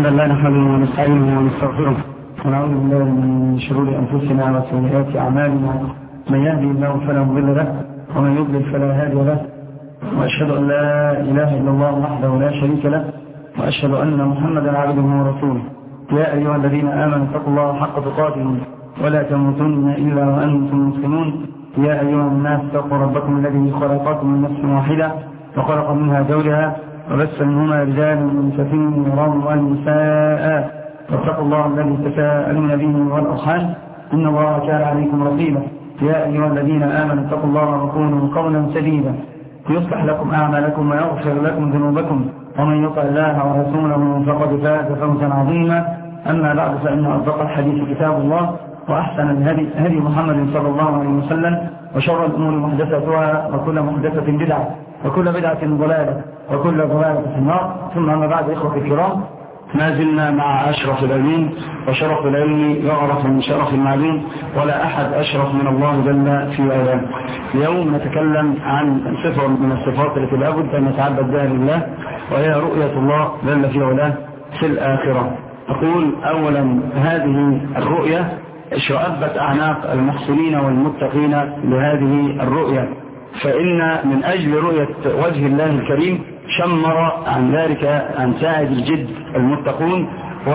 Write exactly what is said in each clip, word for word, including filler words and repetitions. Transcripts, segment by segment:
حمدا لا نحمده ونستعينه ونستغفره ونعوذ بالله من شرور أنفسنا وسيئات أعمالنا. من يهدي الله فلا مضل له ومن يضلل فلا هادي له، وأشهد أن لا إله إلا الله وحده لا شريك له، وأشهد أن محمدا عبده ورسوله. يا أيها الذين آمنوا اتقوا الله حق تقاته ولا تموتن إلا وأنتم مسلمون. يا أيها الناس اتقوا ربكم الذي خلقكم من نفس واحدة وخلق منها زوجها وبث منهما رجالا كثيرا ونساء، واتقوا الله الذي تساءلون به والأرحام إن الله كان عليكم رقيبا. يا أيها الذين آمنوا اتقوا الله وقولوا قولا سديدا يصلح لكم أعمالكم ويغفر لكم ذنوبكم، ومن يطع الله ورسوله فقد فاز فوزا عظيما. أما بعد، فإن أصدق الحديث كتاب الله، وأحسن الهدي هدي محمد صلى الله عليه وسلم، وشر الأمور محدثاتها، وكل محدثة بدعة، وكل بدعة ضلالة، وكل ضلالة في النار. ثم أما بعد، إخوة الكرام، ما زلنا مع أشرف العلمين، وشرف العلم يعرف من شرف المعلوم، ولا أحد أشرف من الله جل في علاه. اليوم نتكلم عن صفة من الصفات التي لا بد أن نتعبد بها لله، وهي رؤية الله جل في علاه في الآخرة. أقول أولا، هذه الرؤية شعبت أعناق المحسنين والمتقين لهذه الرؤية، فإن من أجل رؤية وجه الله الكريم شمر عن ذلك عن ساعد الجد المتقون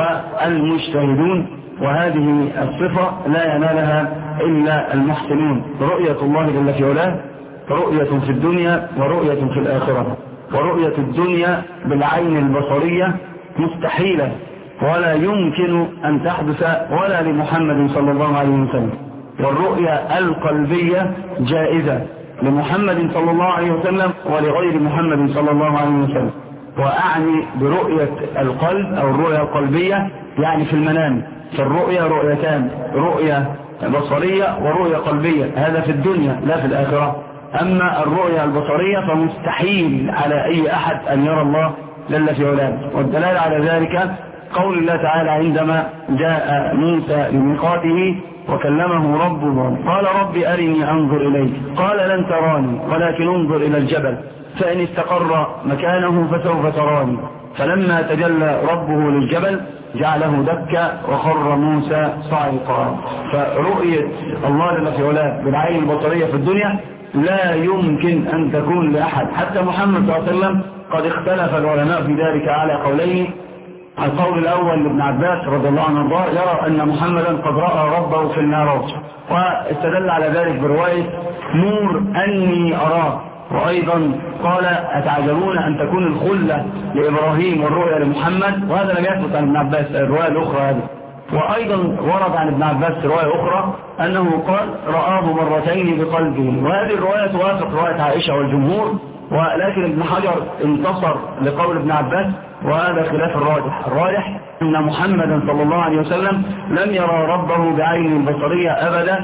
والمجتهدون، وهذه الصفة لا ينالها إلا المحسنون. رؤية الله جل في علاه رؤية في الدنيا ورؤية في الآخرة. ورؤية الدنيا بالعين البصرية مستحيلة ولا يمكن أن تحدث ولا لمحمد صلى الله عليه وسلم. والرؤية القلبية جائزة لمحمد صلى الله عليه وسلم ولغير محمد صلى الله عليه وسلم. وأعني برؤية القلب أو الرؤية القلبية يعني في المنام. فالرؤية رؤيتان، رؤية بصرية ورؤية قلبية، هذا في الدنيا لا في الآخرة. أما الرؤية البصرية فمستحيل على أي أحد أن يرى الله جل في علاه. والدلالة على ذلك قول الله تعالى عندما جاء موسى لميقاته وكلمه ربه قال رب أرني أنظر إليك، قال لن تراني ولكن انظر إلى الجبل فإن استقر مكانه فسوف تراني. فلما تجلى ربه للجبل جعله دكا وخر موسى صاعقا. فرؤية الله جل في علاه بالعين البصرية في الدنيا لا يمكن أن تكون لأحد، حتى محمد صلى الله عليه وسلم قد اختلف العلماء في ذلك على قولين. القول الأول لابن عباس رضي الله عنه يرى أن محمدا قد رأى ربه في المعراج، واستدل على ذلك برواية نور أني أراه. وأيضا قال أتعجبون أن تكون الخلة لإبراهيم والرؤيا لمحمد، وهذا لم يثبت عن ابن عباس الرواية الأخرى هذه. وأيضا ورد عن ابن عباس رواية أخرى أنه قال رآه مرتين بقلبه، وهذه الرواية توافق رواية عائشة والجمهور، ولكن ابن حجر انتصر لقول ابن عباس، وهذا خلاف الراجح. الراجح أن محمدا صلى الله عليه وسلم لم يرى ربه بعين البصرية أبدا،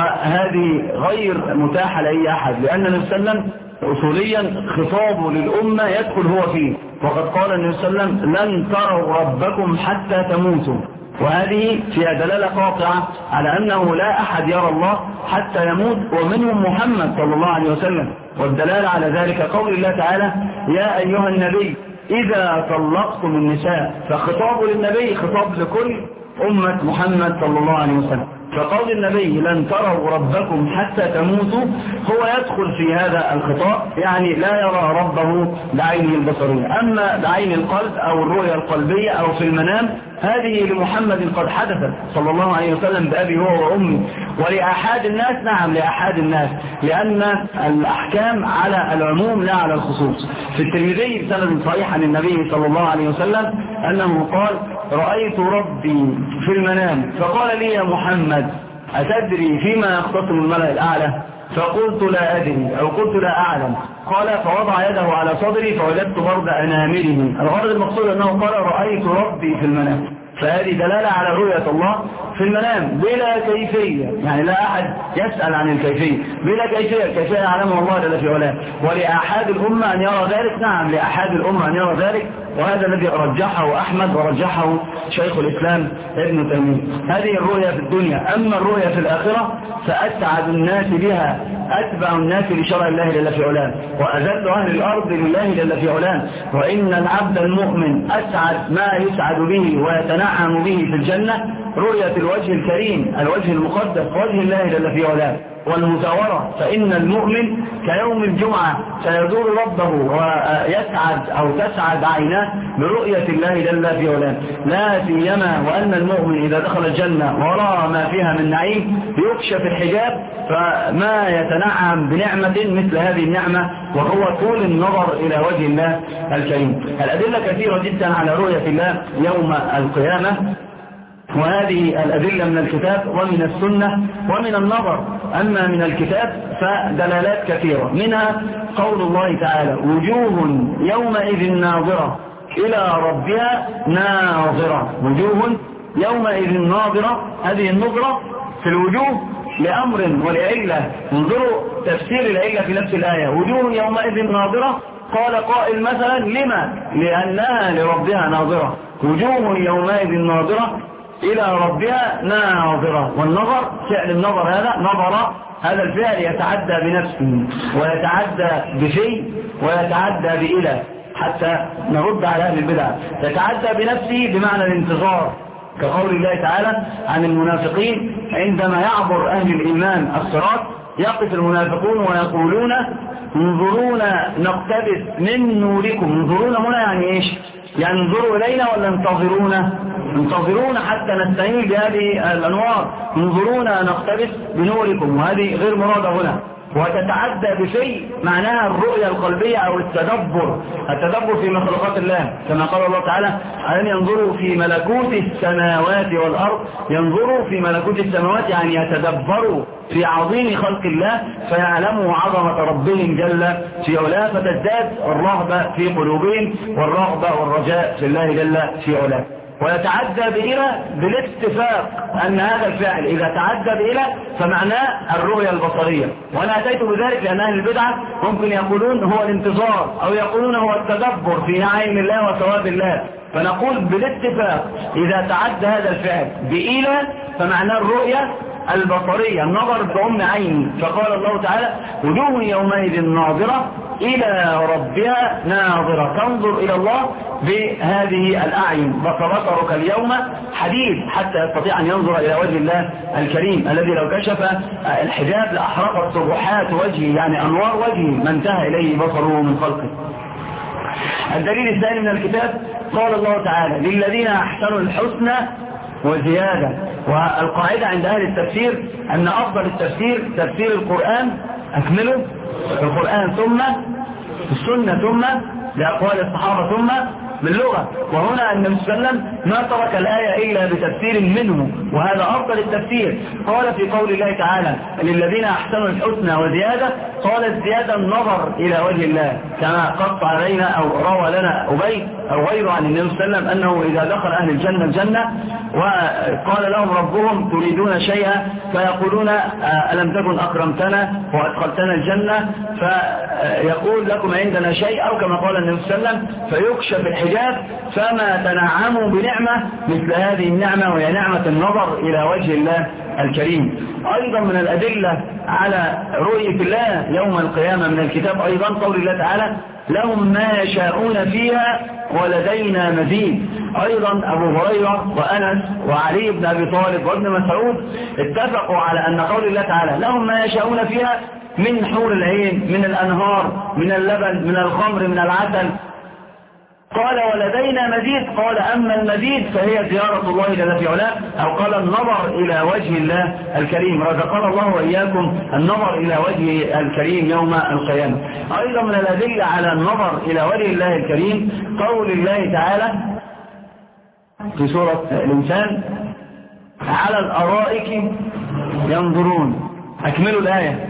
وهذه غير متاحة لأي أحد، لأن النبي صلى الله عليه وسلم أصوليا خطابه للأمة يدخل هو فيه، وقد قال النبي صلى الله عليه وسلم لن تروا ربكم حتى تموتوا. وهذه فيها دلالة قاطعة على أنه لا أحد يرى الله حتى يموت، ومنهم محمد صلى الله عليه وسلم. والدلالة على ذلك قول الله تعالى يا أيها النبي إذا طلقتم النساء، فخطاب للنبي خطاب لكل أمة محمد صلى الله عليه وسلم. فقول النبي لن تروا ربكم حتى تموتوا هو يدخل في هذا الخطاب، يعني لا يرى ربه بعينه البصرية. أما بعين القلب أو الرؤية القلبية أو في المنام هذه لمحمد قد حدثت صلى الله عليه وسلم بأبي هو وأمي، ولأحد الناس نعم لأحد الناس، لأن الأحكام على العموم لا على الخصوص. في الترمذي بسند صحيح عن النبي صلى الله عليه وسلم أنه قال رأيت ربي في المنام فقال لي يا محمد أتدري فيما يختصم الملأ الأعلى؟ فقلت لا أدري أو قلت لا أعلم. قال فوضع يده على صدري فوجدت برد أنامله. الغرض المقصود أنه قال رأيت ربي في المنام. فهذه دلالة على رؤية الله في المنام بلا كيفية، يعني لا أحد يسأل عن الكيفية، بلا كيفية، الكيفية يعلمها الله جل في علاه. ولأحد الأمة أن يرى ذلك، نعم لأحد الأمة أن يرى ذلك، وهذا الذي رجحه أحمد ورجحه شيخ الإسلام ابن تيمية. هذه الرؤية في الدنيا. أما الرؤية في الآخرة فأسعد الناس بها أتبع الناس لشرع الله جل في علاه، وأذل أهل الأرض لله جل في علاه. وإن العبد المؤمن أسعد ما يسعد به ويتنعم به في الجنة رؤية الوجه الكريم، الوجه المقدس، وجه الله جل في علاه، والمزاورة. فإن المؤمن كيوم الجمعة سيزور ربه ويسعد أو تسعد عيناه برؤية الله جل في علاه، لا سيما وأن المؤمن إذا دخل الجنة ورأى ما فيها من نعيم يكشف الحجاب، فما يتنعم بنعمة مثل هذه النعمة وهو طول النظر إلى وجه الله الكريم. الأدلة كثيرة جدا على رؤية الله يوم القيامة، وهذه الأدلة من الكتاب ومن السنة ومن النظر. أما من الكتاب فدلالات كثيرة، منها قول الله تعالى: وجوه يومئذ ناظرة إلى ربها ناظرة. وجوه يومئذ ناظرة، هذه النظرة في الوجوه لأمر ولعلة. انظروا تفسير العلة في نفس الآية: وجوه يومئذ ناظرة. قال قائل مثلا: لما؟ لأنها لربها ناظرة. وجوه يومئذ ناظرة إلى ربها ناظرة. والنظر فعل النظر، هذا نظر، هذا الفعل يتعدى بنفسه ويتعدى بشيء ويتعدى بإله، حتى نرد على أهل البدع. يتعدى بنفسه بمعنى الانتظار، كقول الله تعالى عن المنافقين عندما يعبر أهل الإيمان الصراط يقف المنافقون ويقولون: انظرونا نقتبس من نوركم. انظرونا هنا يعني ايش؟ يعني انظروا إلينا ولا انتظرونا؟ انتظرونا حتى نستعين بهذه الأنوار. انظرونا نقتبس بنوركم، وهذه غير مرادة هنا. وتتعدى بشيء معناها الرؤية القلبية أو التدبر، التدبر في مخلوقات الله، كما قال الله تعالى: أن ينظروا في ملكوت السماوات والأرض. ينظروا في ملكوت السماوات يعني يتدبروا في عظيم خلق الله فيعلموا عظمة ربهم جل في علاه، فتزداد الرهبة في قلوبهم والرغبة والرجاء في الله جل في علاه. ويتعدى بإلى بالاتفاق أن هذا الفعل إذا تعدى بإلى فمعناه الرؤية البصرية. وأنا أتيت بذلك لأن أهل البدعة ممكن يقولون هو الانتظار أو يقولون هو التدبر في نعيم الله وثواب الله. فنقول بالاتفاق إذا تعدى هذا الفعل بإلى فمعناه الرؤية البصرية، النظر بأم عيني. فقال الله تعالى: وجوه يومئذ ناظرة إلى ربها ناظرة. تنظر إلى الله بهذه الأعين. بصرك اليوم حديد حتى يستطيع أن ينظر إلى وجه الله الكريم الذي لو كشف الحجاب لأحرقت سبحات وجهه، يعني أنوار وجهه ما انتهى إليه بصره من خلقه. الدليل الثاني من الكتاب قال الله تعالى: للذين أحسنوا الحسنى وزيادة. والقاعدة عند أهل التفسير أن أفضل التفسير تفسير القرآن أكمله القرآن ثم السنة ثم لأقوال الصحابة ثم باللغة. وهنا النبي صلى الله عليه وسلم ما ترك الآية إلا بتفسير منه، وهذا أفضل التفسير. قال في قول الله تعالى: للذين أحسنوا الحسنى وزيادة، قال الزيادة النظر إلى وجه الله، كما قص علينا أو روى لنا أبي أو غيره عن النبي صلى الله عليه وسلم أنه إذا دخل أهل الجنة الجنة وقال لهم ربهم: تريدون شيئا؟ فيقولون: ألم تكن أكرمتنا وأدخلتنا الجنة؟ فيقول: لكم عندنا شيء، أو كما قال النبي صلى الله عليه وسلم فيكشف الحجاب فما تنعموا بنعمة مثل هذه النعمة، وهي نعمة النظر إلى وجه الله الكريم. أيضا من الأدلة على رؤية الله يوم القيامة من الكتاب أيضا قول الله تعالى: لهم ما يشاءون فيها ولدينا مزيد. أيضا أبو هريرة وأنس وعلي بن أبي طالب وابن مسعود اتفقوا على أن قول الله تعالى: لهم ما يشاءون فيها من حور العين، من الأنهار، من اللبن، من الخمر، من العسل. قال: ولدينا مزيد. قال: أما المزيد فهي زيارة الله جل في علاه، أو قال النظر إلى وجه الله الكريم. رزقنا الله وإياكم النظر إلى وجه الكريم يوم القيامة. أيضا من الأدلة على النظر إلى وجه الله الكريم قول الله تعالى في سورة الإنسان: على الأرائك ينظرون. أكملوا الآية.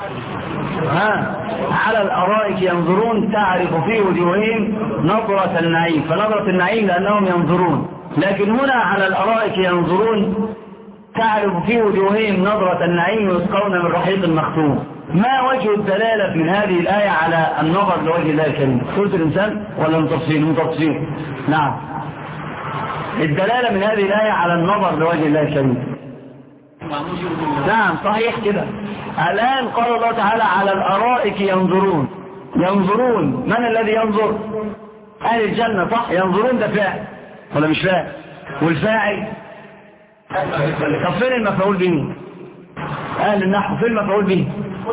ها على الأرائك ينظرون تعرف في وجوههم نظرة النعيم. فنظرة النعيم لأنهم ينظرون. لكن هنا على الأرائك ينظرون تعرف في وجوههم نظرة النعيم يسقون من رحيق مختوم. ما وجه الدلالة من هذه الآية على النظر لوجه الله الكريم؟ سورة الإنسان ولا متفصيل؟ متفصيل. نعم. الدلالة من هذه الآية على النظر لوجه الله الكريم. نعم صحيح كده. الآن قال الله تعالى على الأرائك ينظرون. ينظرون، من الذي ينظر؟ أهل الجنة صح؟ ينظرون ده فاعل ولا مش فاعل؟ والفاعل طب فين المفعول به؟ أهل النحو فين المفعول به؟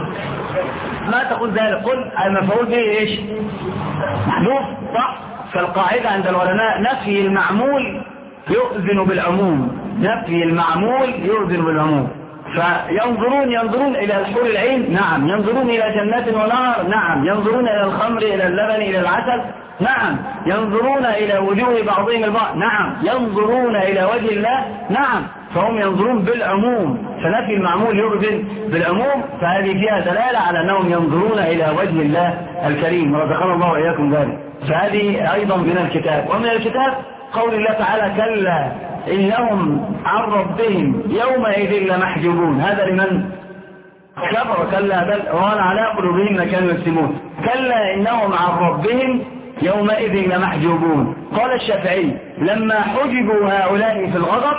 ما تقول ذلك؟ قل المفعول به ايش؟ محذوف صح؟ فالقاعدة عند العلماء نفي المعمول يؤذن بالعموم. نفي المعمول يؤذن بالعموم. فينظرون ينظرون إلى الحور العين، نعم. ينظرون إلى جنات ونهر، نعم. ينظرون إلى الخمر، إلى اللبن، إلى العسل، نعم. ينظرون إلى وجوه بعضهم البعض، نعم. ينظرون إلى وجه الله، نعم. فهم ينظرون بالعموم. فنفي المعمول يؤذن بالعموم، فهذه فيها دلالة على أنهم ينظرون إلى وجه الله الكريم، ورزقنا الله وإياكم ذلك. فهذه أيضا من الكتاب. ومن الكتاب قول الله تعالى كلا إنهم عن ربهم يومئذ لمحجوبون. هذا لمن كفر. كلا بل ران على قلوبهم ما كانوا يكسبون. كلا إنهم عن ربهم يومئذ لمحجوبون. قال الشافعي لما حجبوا هؤلاء في الغضب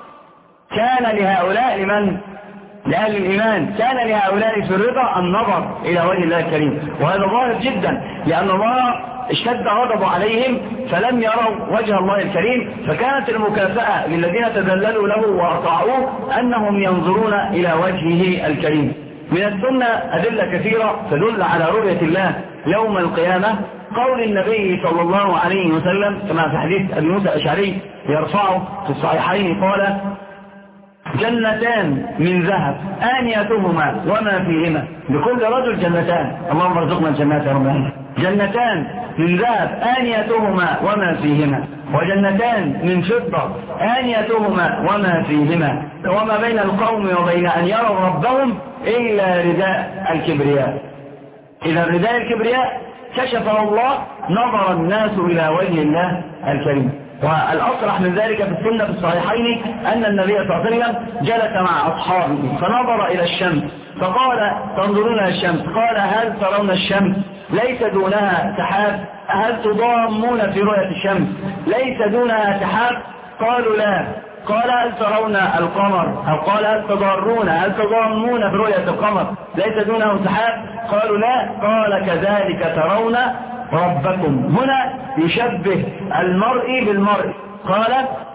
كان لهؤلاء لمن؟ لأهل الإيمان. كان لهؤلاء في الرضا النظر إلى وجه الله الكريم. وهذا ظاهر جدا لأن الله اشتد غضب عليهم فلم يروا وجه الله الكريم، فكانت المكافأة للذين تذللوا له وأطاعوه أنهم ينظرون إلى وجهه الكريم. من السنة أدلة كثيرة تدل على رؤية الله يوم القيامة. قول النبي صلى الله عليه وسلم كما في حديث أبي موسى الأشعري يرفعه في الصحيحين قال جنتان من ذهب آنيتهما وما فيهما. لكل رجل جنتان، اللهم ارزقنا الجنات يا رب. جنتان من ذهب آنيتهما وما فيهما، وجنتان من فضة آنيتهما وما فيهما، وما بين القوم وبين أن يروا ربهم إلا رداء الكبرياء. إذا رداء الكبرياء كشفه الله نظر الناس إلى وجه الله الكريم. والأصرح من ذلك في السنة في الصحيحين أن النبي صلى الله عليه وسلم جلس مع أصحابه فنظر إلى الشمس فقال تنظرون إلى الشمس؟ قال هل ترون الشمس ليس دونها سحاب؟ هل تضامون في رؤية الشمس ليس دونها سحاب؟ قالوا لا. قال هل ترون القمر؟ أو قال هل تضارون هل تضامون في رؤية القمر ليس دونه سحاب؟ قالوا لا. قال كذلك ترون ربكم. هنا يشبه المرء بالمرء. قال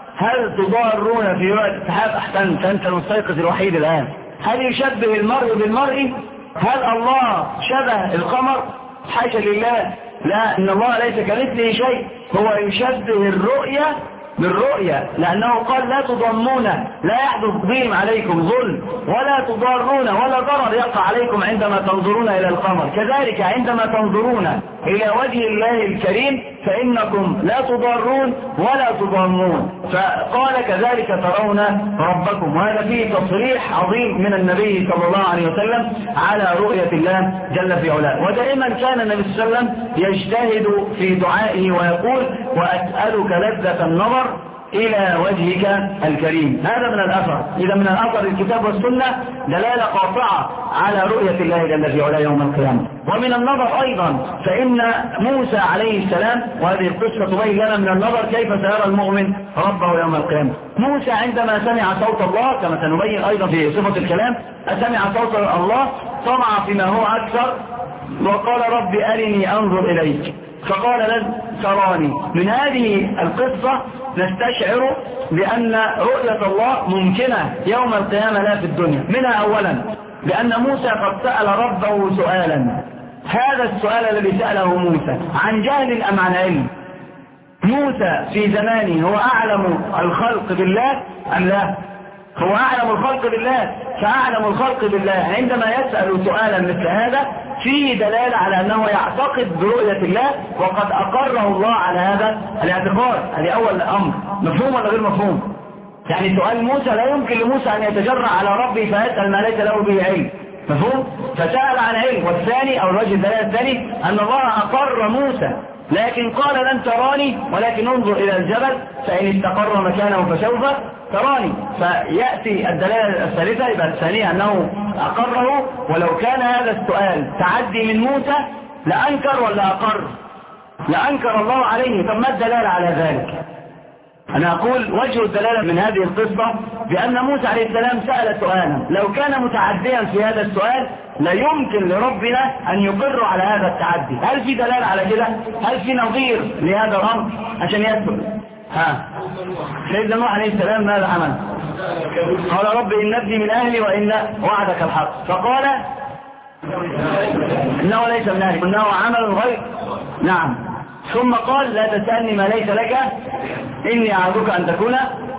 هل تضارون في رؤية السحاب؟ أحسنت، أنت المستيقظ الوحيد الآن. هل يشبه المرء بالمرء؟ هل الله شبه القمر؟ حاشا لله، لا، إن الله ليس كمثله شيء. هو يشبه الرؤية بالرؤية لأنه قال لا تضمون، لا يحدث بهم عليكم ظلم ولا تضارون ولا ضرر يقع عليكم عندما تنظرون إلى القمر. كذلك عندما تنظرون إلى وجه الله الكريم فإنكم لا تضارون ولا تضامون. فقال كذلك ترون ربكم. وهذا فيه تصريح عظيم من النبي صلى الله عليه وسلم على رؤية الله جل في علاه. ودائما كان النبي صلى الله عليه وسلم يجتهد في دعائه ويقول وأسألك لذة النظر إلى وجهك الكريم. هذا من الأثر. إذا من الأثر الكتاب والسنة دلالة قاطعة على رؤية الله جل في علاه يوم القيامة. ومن النظر أيضا فإن موسى عليه السلام، وهذه القصة تبين لنا من النظر كيف سيرى المؤمن ربه يوم القيامة. موسى عندما سمع صوت الله كما سنبين أيضا في صفة الكلام، سمع صوت الله طمع فيما هو أكثر وقال رب أرني أنظر إليك، فقال لن تراني. من هذه القصة نستشعر بأن رؤية الله ممكنة يوم القيامة لا في الدنيا. منها أولا لأن موسى قد سأل ربه سؤالا. هذا السؤال الذي سأله موسى عن جهل أم عن علم؟ موسى في زمانه هو أعلم الخلق بالله أم لا؟ هو أعلم الخلق بالله. فأعلم الخلق بالله عندما يسأل سؤالا مثل هذا فيه دلالة على أنه يعتقد برؤية الله وقد أقره الله على هذا الاعتقاد. هذه أول أمر. مفهوم ولا غير مفهوم؟ يعني سؤال موسى لا يمكن لموسى أن يتجرع على ربه فيسأل ما ليس له به علم. مفهوم؟ فسأل عن علم. والثاني أو الوجه الدلالة الثاني أن الله أقر موسى لكن قال لن تراني ولكن انظر إلى الجبل فإن استقر مكانه فسوف تراني. فيأتي الدلالة الثالثة يبقى الثانية أنه أقره، ولو كان هذا السؤال تعدي من موسى لأنكر ولا أقر؟ لأنكر الله عليه. طب ما الدلالة على ذلك؟ أنا أقول وجه الدلالة من هذه القصة بأن موسى عليه السلام سأل سؤالا، لو كان متعديا في هذا السؤال لا يمكن لربنا أن يقر على هذا التعدي. هل في دلالة على كده؟ هل في نظير لهذا الأمر عشان يثبت؟ ها سيدنا نوح عليه السلام ماذا عمل؟ قال رب إن ابني من أهلي وإن وعدك الحق، فقال إنه ليس من أهلي إنه عمل غير. نعم. ثم قال لا تسألني ما ليس لك إني أعظك أن تكون.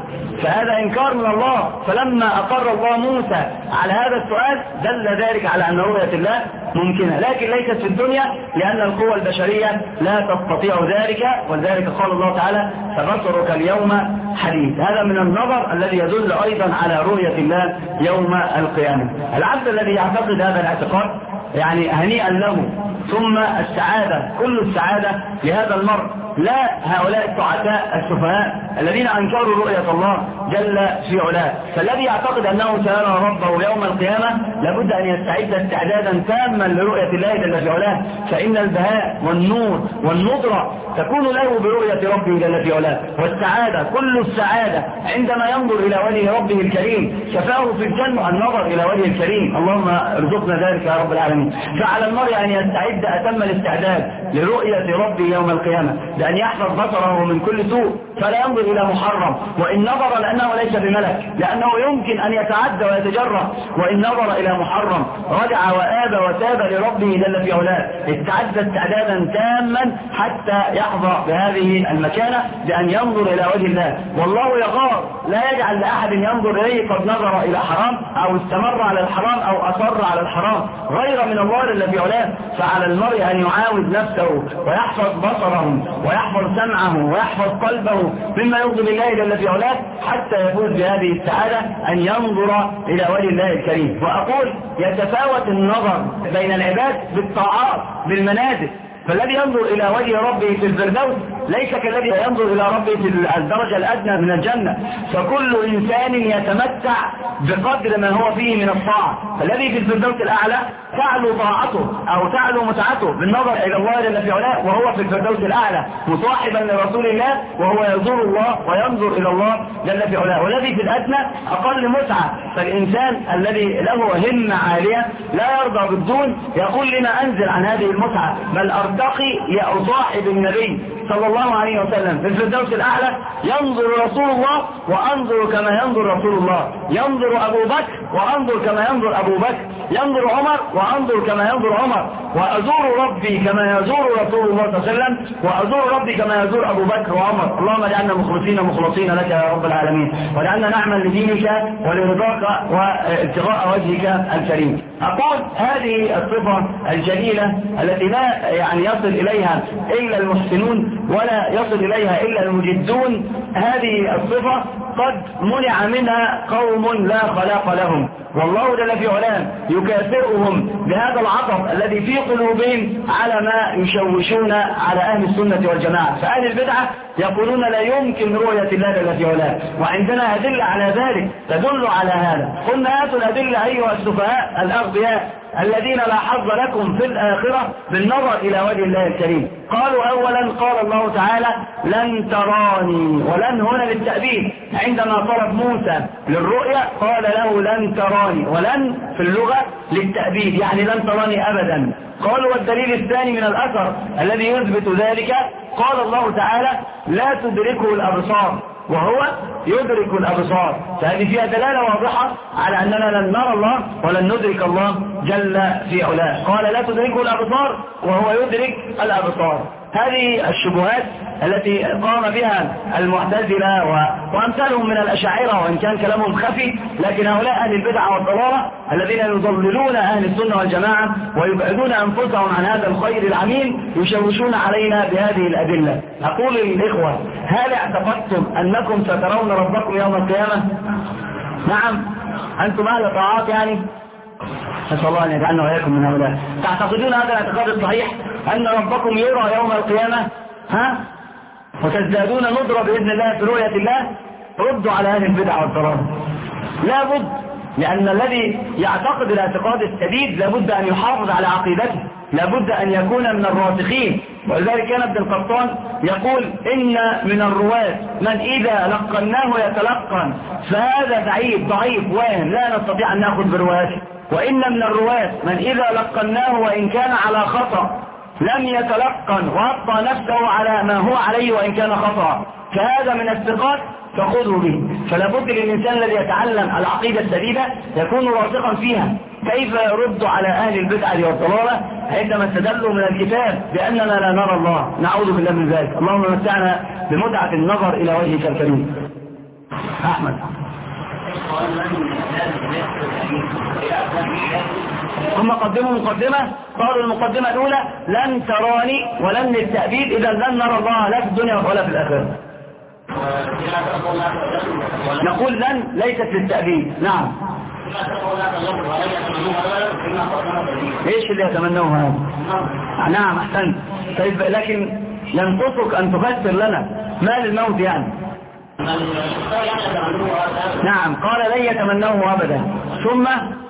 فهذا إنكار من الله. فلما أقر الله موسى على هذا السؤال دل ذلك على أن رؤية الله ممكنة، لكن ليست في الدنيا لأن القوى البشرية لا تستطيع ذلك، ولذلك قال الله تعالى فبصرك اليوم حديد. هذا من النظر الذي يدل أيضا على رؤية الله يوم القيامة. العبد الذي يعتقد هذا الاعتقاد يعني هنيئا له، ثم السعادة كل السعادة لهذا المرء، لا هؤلاء السعداء السفهاء الذين أنكروا رؤية الله جل في علاه. فالذي يعتقد أنه سيرى ربه يوم القيامة لابد أن يستعد استعدادا تاما لرؤية الله جل في علاه، فإن البهاء والنور والنضرة تكون له برؤية ربه جل في علاه، والسعادة كل السعادة عندما ينظر إلى وجه ربه الكريم. شفاه في الجنة النظر إلى وجه الكريم، اللهم ارزقنا ذلك يا رب العالمين. فعلى المرء أن يستعد أتم الاستعداد لرؤية ربه يوم القيامة، بأن يحفظ بصره من كل سوء، فلا ينظر إلى محرم، وإن نظر لأنه ليس بملك، لأنه يمكن أن يتعدى ويتجرأ، وإن نظر إلى محرم رجع وآب وتاب لربه جل في علاه، استعد استعدادا تاما حتى يحظى بهذه المكانة بأن ينظر إلى وجه الله. والله يغار لا يجعل لأحد ينظر إليه قد نظر إلى حرام أو استمر على الحرام أو أصر على الحرام غير من الله جل في علاه. فعلى المرء أن يعاود نفسه ويحفظ بصره ويحفظ سمعه ويحفظ قلبه مما يغضب الله جل في علاه حتى يفوز بهذه السعادة أن ينظر إلى وجه الله الكريم. وأقول يتفاوت النظر بين العباد بالطاعات بالمنازل، فالذي ينظر إلى وجه ربه في الفردوس ليس كالذي ينظر إلى ربه في الدرجة الأدنى من الجنة. فكل إنسان يتمتع بقدر ما هو فيه من الطاعة، فالذي في الفردوس الأعلى تعلو طاعته أو تعلو متعته بالنظر إلى الله جل في علاه وهو في الفردوس الأعلى مصاحبا لرسول الله وهو يزور الله وينظر إلى الله جل في علاه. والذي في الأدنى أقل متعة. فالإنسان الذي له همة عالية لا يرضى بالدون يقول لما أنزل عن هذه المتعة، بل أرتقي يا أصاحب النبي صلى الله عليه وسلم في الفردوس الأعلى. ينظر رسول الله وأنظر كما ينظر رسول الله، ينظر أبو بكر وأنظر كما ينظر أبو بكر، ينظر عمر وأنظر كما ينظر عمر، وأزور ربي كما يزور رسول الله صلى الله عليه وسلم، وأزور ربي كما يزور أبو بكر وعمر. اللهم اجعلنا مخلصين مخلصين لك يا رب العالمين، واجعلنا نعمل لدينك ولرضاك وابتغاء وجهك الكريم. أقول هذه الصفة الجليلة التي لا يعني يصل إليها إلا المحسنون ولا يصل إليها إلا المجدون، هذه الصفة قد منع منها قوم لا خلاق لهم، والله جل في علاه يكافئهم بهذا العطف الذي في قلوبهم على ما يشوشون على أهل السنة والجماعة. فأهل البدعة يقولون لا يمكن رؤية الله جل في علاه، وعندنا أدلة على ذلك تدل على هذا. قلنا هاتوا الأدلة أيها السفهاء الأغبياء الذين لا حظ لكم في الآخرة بالنظر إلى وجه الله الكريم. قالوا أولا قال الله تعالى لن تراني، ولن هنا للتأبيد. عندما طلب موسى للرؤية قال له لن تراني، ولن في اللغة للتأبيد يعني لن تراني أبدا. قالوا والدليل الثاني من الأثر الذي يثبت ذلك قال الله تعالى لا تدركه الأبصار وهو يدرك الأبصار. فهذه فيها دلالة واضحة على أننا لن نرى الله ولن ندرك الله جل في علاه. قال لا تدركه الأبصار وهو يدرك الأبصار. هذه الشبهات التي قام بها المعتزلة وأمثالهم من الأشاعرة، وإن كان كلامهم خفي، لكن هؤلاء أهل البدع والضلالة الذين يضللون أهل السنة والجماعة ويبعدون أنفسهم عن هذا الخير العميم يشوشون علينا بهذه الأدلة. أقول للإخوة هل اعتقدتم أنكم سترون ربكم يوم القيامة؟ نعم. أنتم أهل طاعات يعني، نسأل الله أن يجعلنا وإياكم من هؤلاء. تعتقدون هذا الاعتقاد الصحيح أن ربكم يرى يوم القيامة؟ ها؟ وتزدادون ندرة بإذن الله في رؤية الله؟ ردوا على أهل البدع والضلال. لا بد، لأن الذي يعتقد الاعتقاد السديد لابد أن يحافظ على عقيدته، لابد أن يكون من الراسخين. ولذلك كان ابن القطان يقول إن من الرواة من إذا لقناه يتلقن، فهذا بعيد ضعيف واهم لا نستطيع أن نأخذ برواته. وإن من الرواة من إذا لقناه وإن كان على خطأ لم يتلقن وأبقى نفسه على ما هو عليه وإن كان خطأ، فهذا من الثقات فخذوا به. فلا بد للإنسان الذي يتعلم العقيدة السديدة يكون راسخا فيها. كيف يرد على أهل البدع والضلالة عندما استدلوا من الكتاب بأننا لا نرى الله؟ نعوذ بالله من ذلك. اللهم متعنا بمتعة النظر إلى وجهك الكريم. أحمد، ثم قدموا مقدمة، قالوا المقدمة الأولى لن تراني ولن للتأبيد، إذا لن نرى الله لا في الدنيا ولا في الآخرة. نقول لن ليست للتأبيد. نعم. ايش اللي يتمنوه هذا؟ نعم احسنت. طيب لكن ينقصك ان تفسر لنا ما للموت يعني. نعم قال لن يتمنوه ابدا، ثم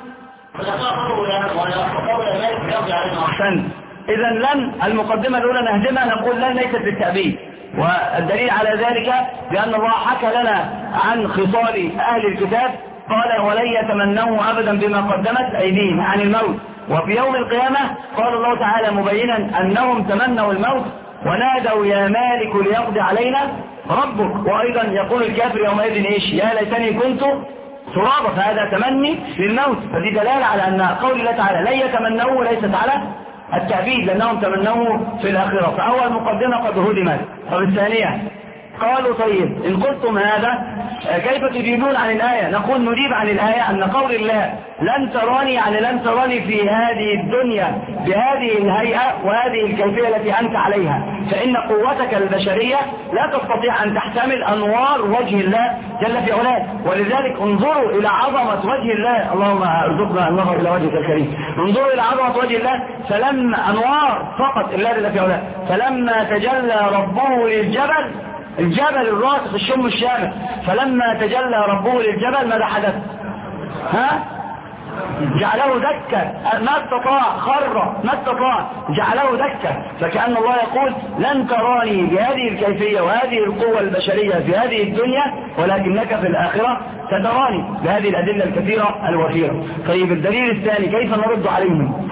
احسنت. اذا لن المقدمة الاولى نهدمها، نقول لن ليست للتأبيد، والدليل على ذلك بأن الله حكى لنا عن خصال أهل الكتاب، قال ولن يتمنوه أبدا بما قدمت أيديهم عن الموت. وفي يوم القيامة قال الله تعالى مبينا أنهم تمنوا الموت ونادوا يا مالك ليقضي علينا ربك. وأيضا يقول الكافر يومئذ إيش؟ يا ليتني كنت ترابا. فهذا تمني للموت، فدي دلالة على أن قول الله تعالى لن يتمنوه ليست على التعبيد لأنهم تمنوه في الآخرة. فأول مقدمة قد هدمت. طب الثانية قالوا طيب إن قلتم هذا كيف تجيبون عن الآية؟ نقول نجيب عن الآية أن قول الله لن تراني يعني لن تراني في هذه الدنيا بهذه الهيئة وهذه الكيفية التي أنت عليها، فإن قوتك البشرية لا تستطيع أن تحتمل أنوار وجه الله جل في علاه. ولذلك انظروا إلى عظمة وجه الله، اللهم ارزقنا النظر إلى وجهك الكريم. انظروا إلى عظمة وجه الله، فلما أنوار فقط الله جل في علاه، فلما تجلى ربه للجبل، الجبل الراسخ الشم الشامخ، فلما تجلى ربه للجبل ماذا حدث؟ ها؟ جعله دكا، ما استطاع، خر ما استطاع، جعله دكا. فكأن الله يقول لن تراني بهذه الكيفية وهذه القوة البشرية في هذه الدنيا، ولكنك في الآخرة ستراني بهذه الأدلة الكثيرة الوفيرة. طيب الدليل الثاني كيف نرد عليهم؟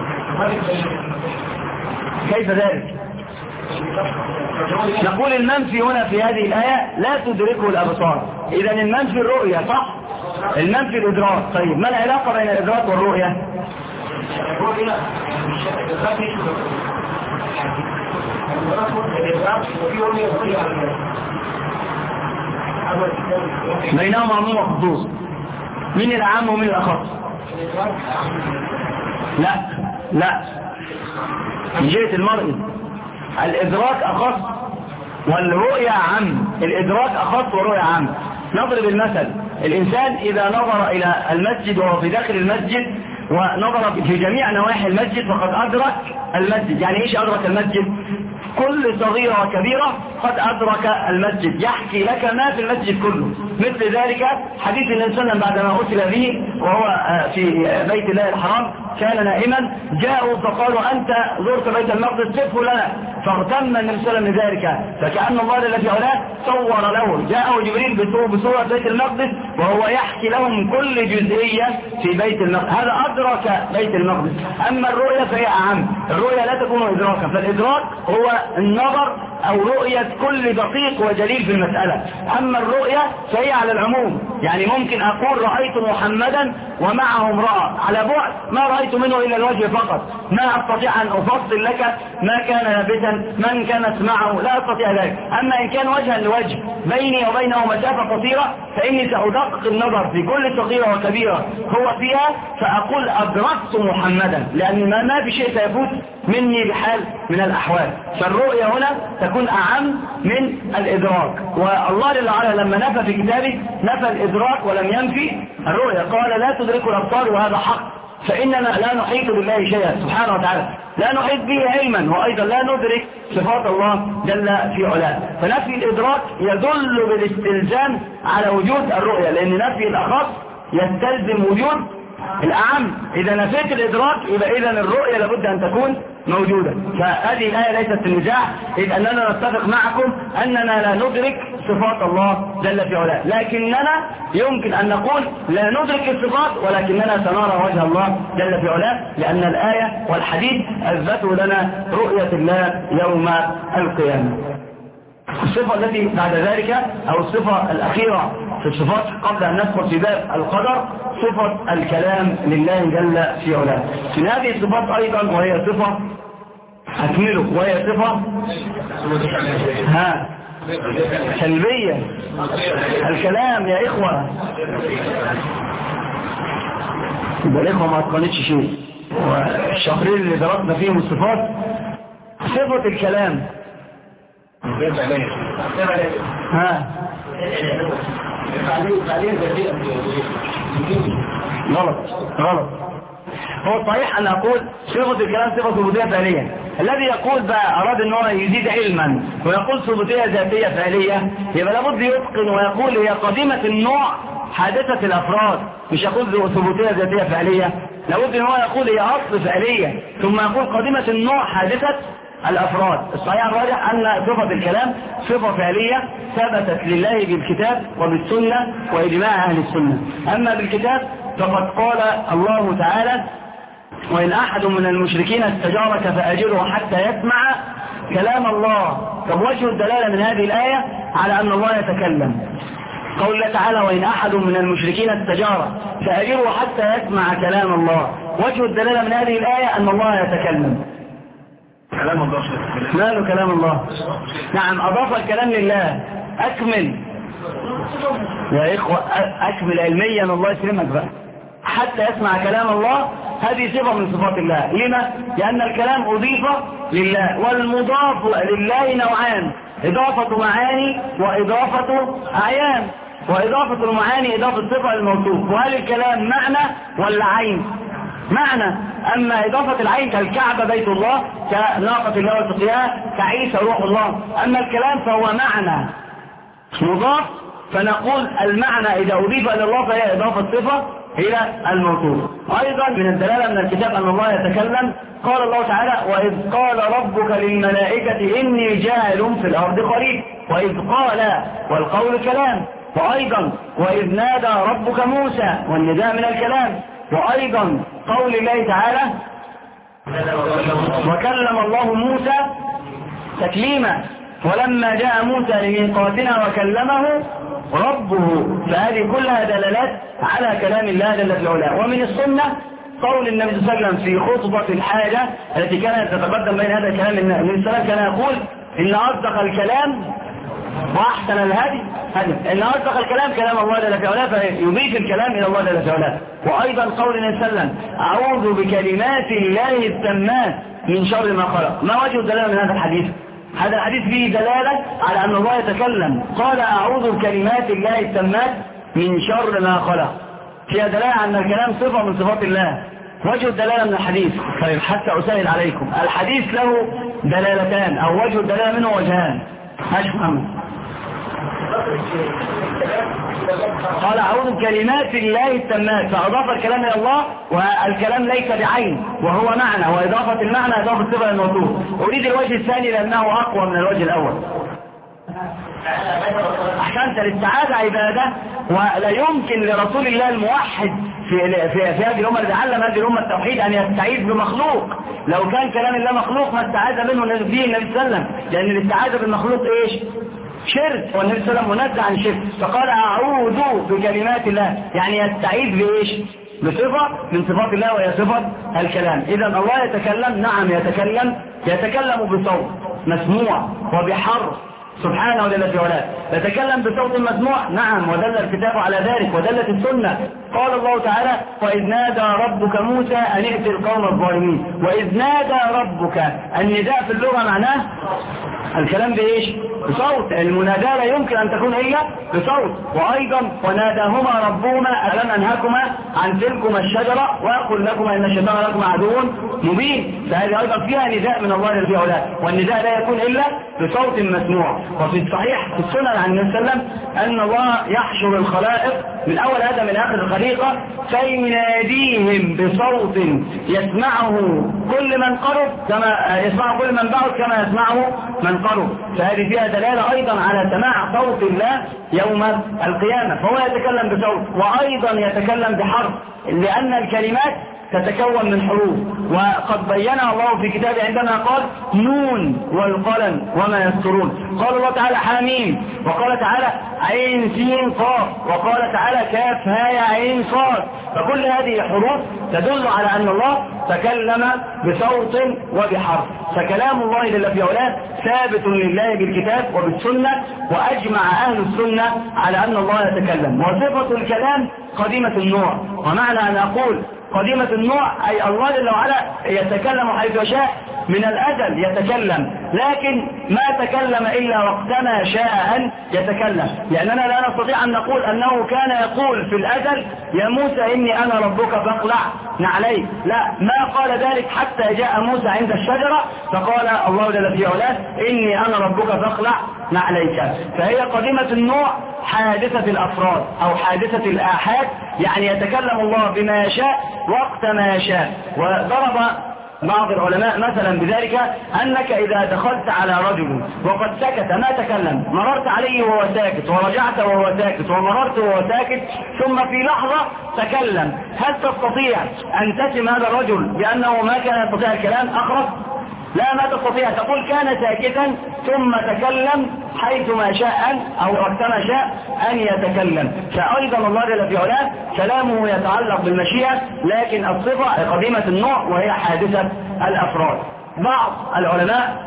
كيف ذلك؟ نقول المنفي هنا في هذه الآية لا تدركه الأبصار، إذا المنفي الرؤية صح؟ المنفي الإدراك. طيب ما العلاقة بين الإدراك والرؤية؟ بينهما عموم وخصوص، من العام ومن الأخص؟ لا لا من جهة المرئي الإدراك أخص والرؤية عام، الإدراك أخص والرؤية عام. نضرب المثل، الإنسان إذا نظر إلى المسجد وهو في داخل المسجد ونظر في جميع نواحي المسجد فقد أدرك المسجد. يعني إيش أدرك المسجد؟ كل صغيرة وكبيرة قد أدرك المسجد، يحكي لك ما في المسجد كله. مثل ذلك حديث النبي صلى الله عليه وسلم بعدما أرسل به وهو في بيت الله الحرام كان نائما، جاءوا فقالوا أنت زرت بيت المقدس صفه لنا، فاغتم النبي صلى الله عليه وسلم ذلك، فكأن الله الذي علاه صور له، جاءه جبريل بصورة بيت المقدس وهو يحكي لهم كل جزئية في بيت المقدس. هذا أدرك بيت المقدس. أما الرؤية فهي أعم، الرؤية لا تكون إدراكا، فالإدراك هو النظر أو رؤية كل دقيق وجليل في المسألة. أما الرؤية فهي على العموم، يعني ممكن أقول رأيت محمدا ومعه امرأة على بعد، ما رأيت منه إلا الوجه فقط، ما أستطيع أن أفصل لك ما كان لابسا، من كانت معه، لا أستطيع ذلك. أما إن كان وجها لوجه بيني وبينه مسافة قصيرة فإني سأدقق النظر في كل صغيرة وكبيرة هو فيها، فأقول أدركت محمدا، لأن ما في شيء سيفوت مني بحال من الأحوال. فالرؤية هنا تكون أعم من الإدراك. والله جل وعلا لما نفى في كتابه نفى الإدراك ولم ينفي الرؤية، قال لا تدرك الأبصار وهذا حق. فإننا لا نحيط بالله شيئا سبحانه وتعالى، لا نحيط به علما، وأيضا لا ندرك صفات الله جل في علاه. فنفي الإدراك يدل بالاستلزام على وجود الرؤية، لأن نفي الأخص يستلزم وجود الأعم. إذا نفيت الإدراك يبقى إذا الرؤية لابد أن تكون موجودة. فهذه الآية ليست في النزاع، إذ أننا نتفق معكم أننا لا ندرك صفات الله جل في علاه، لكننا يمكن أن نقول لا ندرك الصفات ولكننا سنرى وجه الله جل في علاه، لأن الآية والحديث أثبتوا لنا رؤية الله يوم القيامة. الصفة التي بعد ذلك أو الصفة الأخيرة في الصفات قبل أن ندخل في باب القدر صفة الكلام لله جل في علاه. من هذه الصفات أيضا وهي صفة أكمله وهي صفة ها سلبية الكلام يا إخوة. يبقى الإخوة ما أتقنتش شيء، والشهرين اللي درسنا فيهم الصفات صفة الكلام ها غلط غلط. هو صحيح أن أقول صفة الكلام صفة ثبوتية فعلية. الذي يقول بقى أراد أن هو يزيد علما ويقول ثبوتية ذاتية فعلية يبقى لابد يتقن ويقول هي قديمة النوع حادثة الأفراد، مش يقول ثبوتية ذاتية فعلية. لابد أن هو يقول هي أصل فعلية ثم يقول قديمة النوع حادثة الأفراد. الصحيح الراجح أن صفة الكلام صفة فعلية ثبتت لله بالكتاب وبالسنة وإجماع أهل السنة. أما بالكتاب فقد قال الله تعالى وإن أحد من المشركين استجارك فأجره حتى يسمع كلام الله. طب وجه الدلالة من هذه الآية على أن الله يتكلم. قول الله تعالى وإن أحد من المشركين استجارك فأجره حتى يسمع كلام الله. وجه الدلالة من هذه الآية أن الله يتكلم. كلام الله ماله كلام الله؟ نعم أضاف الكلام لله. أكمل يا إخوة أكمل علميا الله يسلمك بقى حتى يسمع كلام الله. هذه صفة من صفات الله. لما؟ لأن الكلام أضيف لله، والمضاف لله نوعان، إضافة معاني وإضافة أعيان. وإضافة المعاني إضافة صفة للموصوف. وهل الكلام معنى ولا عين؟ معنى. أما إضافة العين كالكعبة بيت الله، كناقة الله وسقياها، كعيسى روح الله. أما الكلام فهو معنى مضاف، فنقول المعنى إذا أضيف إلى الله فهي إضافة صفة إلى الموصوف. أيضا من الدلالة من الكتاب أن الله يتكلم. قال الله تعالى وإذ قال ربك للملائكة إني جاعل في الأرض خليفة. وإذ قال والقول كلام. وأيضا وإذ نادى ربك موسى والنداء من الكلام. وأيضا قول الله تعالى وكلم الله موسى تكليما ولما جاء موسى لميقاتنا وكلمه ربه. فهذه كلها دلالات على كلام الله جل في علاه. ومن السنة قول النبي صلى الله عليه وسلم في خطبة الحاجة التي كانت تتقدم بين هذا الكلام النبي صلى الله عليه وسلم كان يقول إن أصدق الكلام وأحسن الهدي هدي. إن أصدق الكلام كلام الله جل في علاه فيضيف الكلام إلى الله جل في علاه. وأيضا قول النبي صلى الله عليه وسلم أعوذ بكلمات الله التامات من شر ما خلق. ما وجه الدلالة من هذا الحديث؟ هذا الحديث فيه دلالة على أن الله يتكلم. قال أعوذ بكلمات الله التامات من شر ما خلق، فيها دلالة على أن الكلام صفة من صفات الله. وجه الدلالة من الحديث طيب حتى أسهل عليكم، الحديث له دلالتان أو وجه الدلالة منه وجهان. هاش محمد قال أعوذ بكلمات الله التامات فأضاف الكلام إلى الله، والكلام ليس بعين وهو معنى، وإضافة المعنى إضافة صفة للموصوف. أريد الوجه الثاني لأنه أقوى من الوجه الأول. أحسنت. للسعادة عبادة، ولا يمكن لرسول الله الموحد في في في هذه الأمة الذي علم هذه الأمة التوحيد أن يستعيذ بمخلوق. لو كان كلام الله مخلوق ما استعاذ منه فيه النبي صلى الله عليه وسلم، لأن الاستعاذة بالمخلوق إيش؟ شرك، والنبي صلى الله عليه وسلم منزه عن شرك. فقال أعوذ بكلمات الله يعني يستعيذ بإيش؟ بصفة من صفات الله وهي صفة الكلام. إذا الله يتكلم، نعم يتكلم، يتكلم بصوت مسموع وبحرف سبحانه جل في علاه. يتكلم بصوت مسموع، نعم، ودل الكتاب على ذلك ودلت السنة. قال الله تعالى وإذ نادى ربك موسى أن ائت القوم الظالمين. وإذ نادى ربك، النداء في اللغة معناه الكلام بإيش؟ بصوت، المناداة لا يمكن أن تكون إلا بصوت. وأيضا وناداهما ربهما ألم أنهكما عن تلكما الشجرة وأقول لكما إن الشيطان لكم عدو مبين. فهذه أيضا فيها نداء من الله للذي أولاد، والنداء لا يكون إلا بصوت مسموع. وفي الصحيح في السنن عن النبي صلى الله عليه وسلم أن الله يحشر الخلائق من أول آدم إلى آخر الخليقة فيناديهم بصوت يسمعه كل من قرب كما يسمعه كل من بعد كما يسمعه من قرب. فهذه فيها دلالة أيضا على سماع صوت الله يوم القيامة. فهو يتكلم بصوت وأيضا يتكلم بحرف، لأن الكلمات تتكون من حروف، وقد بينها الله في كتابه عندما قال نون والقلم وما يسطرون. قال الله تعالى حاميم، وقال تعالى عين سين قاف، وقال تعالى كاف هاء عين صاد. فكل هذه حروف تدل على أن الله تكلم بصوت وبحرف. فكلام الله جل في علاه ثابت لله بالكتاب وبالسنة، وأجمع أهل السنة على أن الله يتكلم. وصفة الكلام قديمة النوع، ومعنى أن أقول قديمة النوع أي الله جل وعلا يتكلم حيث يشاء من الأزل يتكلم، لكن ما تكلم إلا وقتما شاء أن يتكلم. لأننا لا نستطيع أن نقول أنه كان يقول في الأزل يا موسى إني أنا ربك فاخلع نعليك، لا، ما قال ذلك حتى جاء موسى عند الشجرة فقال الله جل في علاه إني أنا ربك فاخلع نعليك. فهي قديمة النوع حادثة الأفراد أو حادثة الآحاد، يعني يتكلم الله بما يشاء وقت ما يشاء. وضرب بعض العلماء مثلا بذلك أنك إذا دخلت على رجل وقد سكت ما تكلم، مررت عليه وهو ساكت، ورجعت وهو ساكت، ومررت وهو ساكت، ثم في لحظة تكلم، هل تستطيع أن تتم هذا الرجل بأنه ما كان يستطيع الكلام أخرج؟ لا، ما تستطيع. تقول كان ساكتا ثم تكلم حيث ما شاء أو وقتما شاء أن يتكلم. فأيضا الله جل في علاه كلامه يتعلق بالمشيئة، لكن الصفة قديمة النوع وهي حادثة الأفراد. بعض العلماء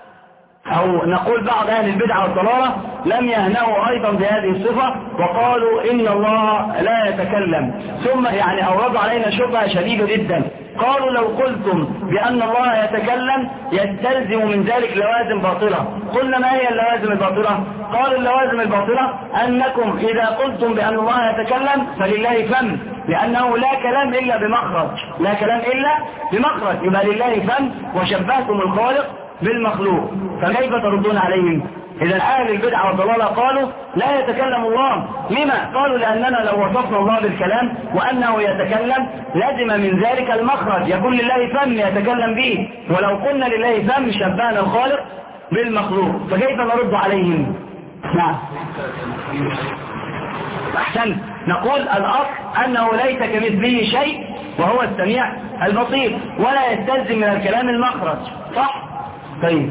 أو نقول بعض أهل البدع والضلالة لم يهنوا أيضا بهذه الصفة، وقالوا إن الله لا يتكلم، ثم يعني أوردوا علينا شبهة شديدة جدا. قالوا لو قلتم بأن الله يتكلم يستلزم من ذلك لوازم باطلة. قلنا ما هي اللوازم الباطلة؟ قالوا اللوازم الباطلة أنكم إذا قلتم بأن الله يتكلم فلله فم، لأنه لا كلام إلا بمخرج، لا كلام إلا بمخرج، يبقى لله فم وشبهتم الخالق بالمخلوق، فكيف تردون عليهم؟ إذا أهل البدع والضلالة قالوا لا يتكلم الله. لما؟ قالوا لأننا لو وصفنا الله بالكلام وأنه يتكلم لازم من ذلك المخرج يكون لله فم يتكلم به، ولو قلنا لله فم شبهنا الخالق بالمخلوق، فكيف نرد عليهم؟ نعم أحسن. نقول الأصل أنه ليس كمثله شيء وهو السميع البصير، ولا يستلزم من الكلام المخرج، صح؟ طيب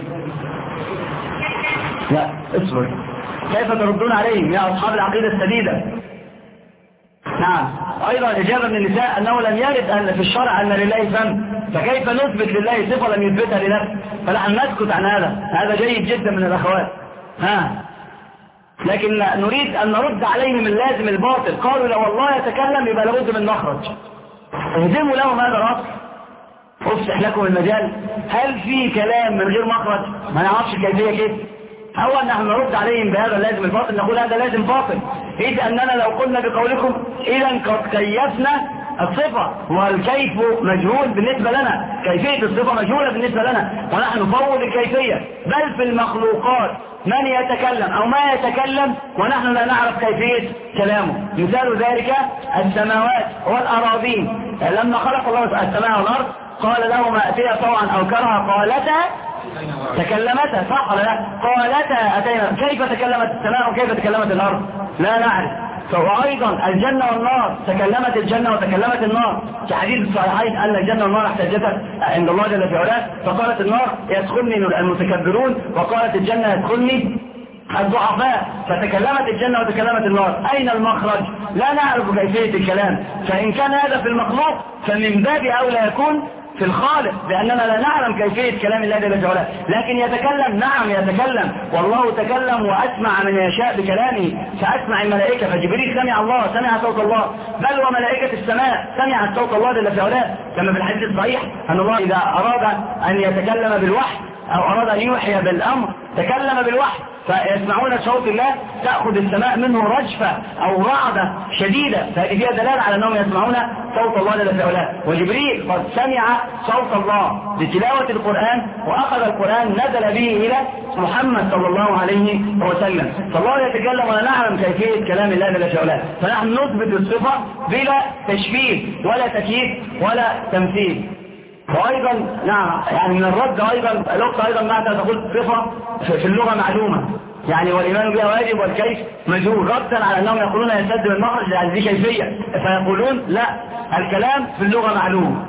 لا اصبر، كيف تردون عليهم يا أصحاب العقيدة السديدة؟ نعم. أيضا إجابة من النساء أنه لم يرد أن في الشرع أن لله فم، فكيف نثبت لله صفة لم يثبتها لنفسه؟ فنحن نسكت عن هذا، هذا جيد جدا من الأخوات. ها لكن نريد أن نرد عليهم اللازم الباطل. قالوا لو الله يتكلم يبقى لابد من مخرج، اهدموا لهم هذا الأصل، أفتح لكم المجال. هل في كلام من غير مخرج؟ ما نعرفش الكيفية كيف. هو أن نحن نرد عليهم بهذا اللازم الباطل، نقول هذا لازم باطل، إذ أننا لو قلنا بقولكم إذا قد كيفنا الصفة، والكيف مجهول بالنسبة لنا، كيفية الصفة مجهولة بالنسبة لنا، ونحن نفوض الكيفية. بل في المخلوقات من يتكلم أو ما يتكلم ونحن لا نعرف كيفية كلامه. مثال ذلك السماوات والأراضين، لما خلق الله السماء والأرض قال لهما أتيا طوعا أو كرها قالتا تكلمتا، صح ولا لا؟ قالتا أتينا. كيف تكلمت السماء وكيف تكلمت الأرض؟ لا نعرف. وأيضا الجنة والنار، تكلمت الجنة وتكلمت النار. في حديث الصحيحين أن الجنة والنار احتجتا عند الله جل في علاه، فقالت النار يدخلني المتكبرون، وقالت الجنة يدخلني الضعفاء، فتكلمت الجنة وتكلمت النار. أين المخرج؟ لا نعرف كيفية الكلام. فإن كان هذا في المخلوق فمن باب أولى يكون في الخالق، لأننا لا نعلم كيفية كلام الله جل وعلا. لكن يتكلم، نعم يتكلم، والله تكلم وأسمع من يشاء بكلامه، فأسمع الملائكة، فجبريل سمع الله، سمع صوت الله، بل وملائكة السماء سمعت صوت الله جل وعلا، كما في الحديث الصحيح أن الله إذا أراد أن يتكلم بالوحي أو أراد أن يوحي بالأمر تكلم بالوحي فيسمعون صوت الله تأخذ السماء منه رجفة أو رعدة شديدة، فهذه فيها دلالة على أنهم يسمعون صوت الله جل في علاه. وجبريل قد سمع صوت الله لتلاوة القرآن وأخذ القرآن نزل به إلى محمد صلى الله عليه وسلم. فالله يتكلم ولا نعلم كيفية كلام الله جل في علاه، فنحن نثبت الصفة بلا تشبيه ولا تكييف ولا تمثيل. وأيضا نعم يعني من الرد أيضا الأخت أيضا معنى تقول صفة في اللغة معلومة يعني والإيمان بها واجب والكيف مجهول، ردا على أنهم يقولون يسد بالمخرج لأن دي كيفية، فيقولون لا الكلام في اللغة معلوم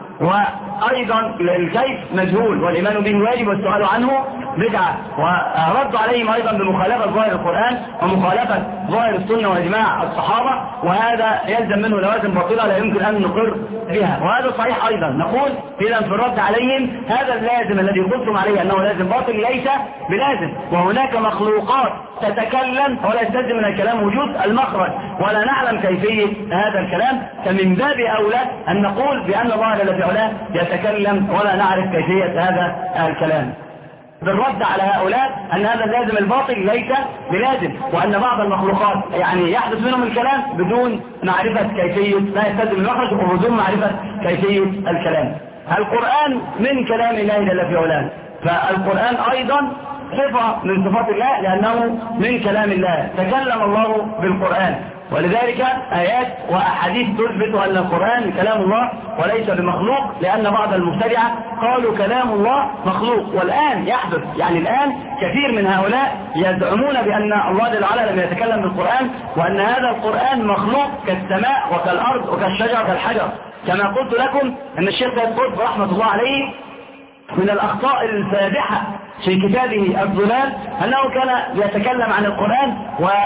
وأيضا الكيف مجهول والإيمان به واجب والسؤال عنه بدعة. ورد عليهم أيضا بمخالفة ظاهر القرآن ومخالفة ظاهر السنة وإجماع الصحابة، وهذا يلزم منه لوازم باطلة لا يمكن أن نقر بها، وهذا صحيح أيضا. نقول إذا في الرد عليهم هذا اللازم الذي قلتم عليه أنه لازم باطل ليس بلازم، وهناك مخلوقات تتكلم ولا يستلزم من الكلام وجود المخرج ولا نعلم كيفية هذا الكلام، فمن باب أولى أن نقول بأن الله جل في علاه يتكلم ولا نعرف كيفية هذا الكلام. بالرد على هؤلاء أن هذا اللازم الباطل ليس بلازم، وأن بعض المخلوقات يعني يحدث منهم الكلام بدون معرفة كيفية لا يستلزم المخرج وبدون معرفة كيفية الكلام. القرآن من كلام الله جل في علاه، فالقرآن أيضا صفة من صفات الله لأنه من كلام الله، تكلم الله بالقرآن، ولذلك آيات وأحاديث تثبت أن القرآن كلام الله وليس بمخلوق، لأن بعض المبتدعة قالوا كلام الله مخلوق، والآن يحدث يعني الآن كثير من هؤلاء يزعمون بأن الله جل وعلا لم يتكلم بالقرآن وأن هذا القرآن مخلوق كالسماء وكالأرض وكالشجر وكالحجر. كما قلت لكم أن الشيخ سيد قطب رحمة الله عليه من الأخطاء الفادحة في كتابه الظلال أنه كان يتكلم عن القرآن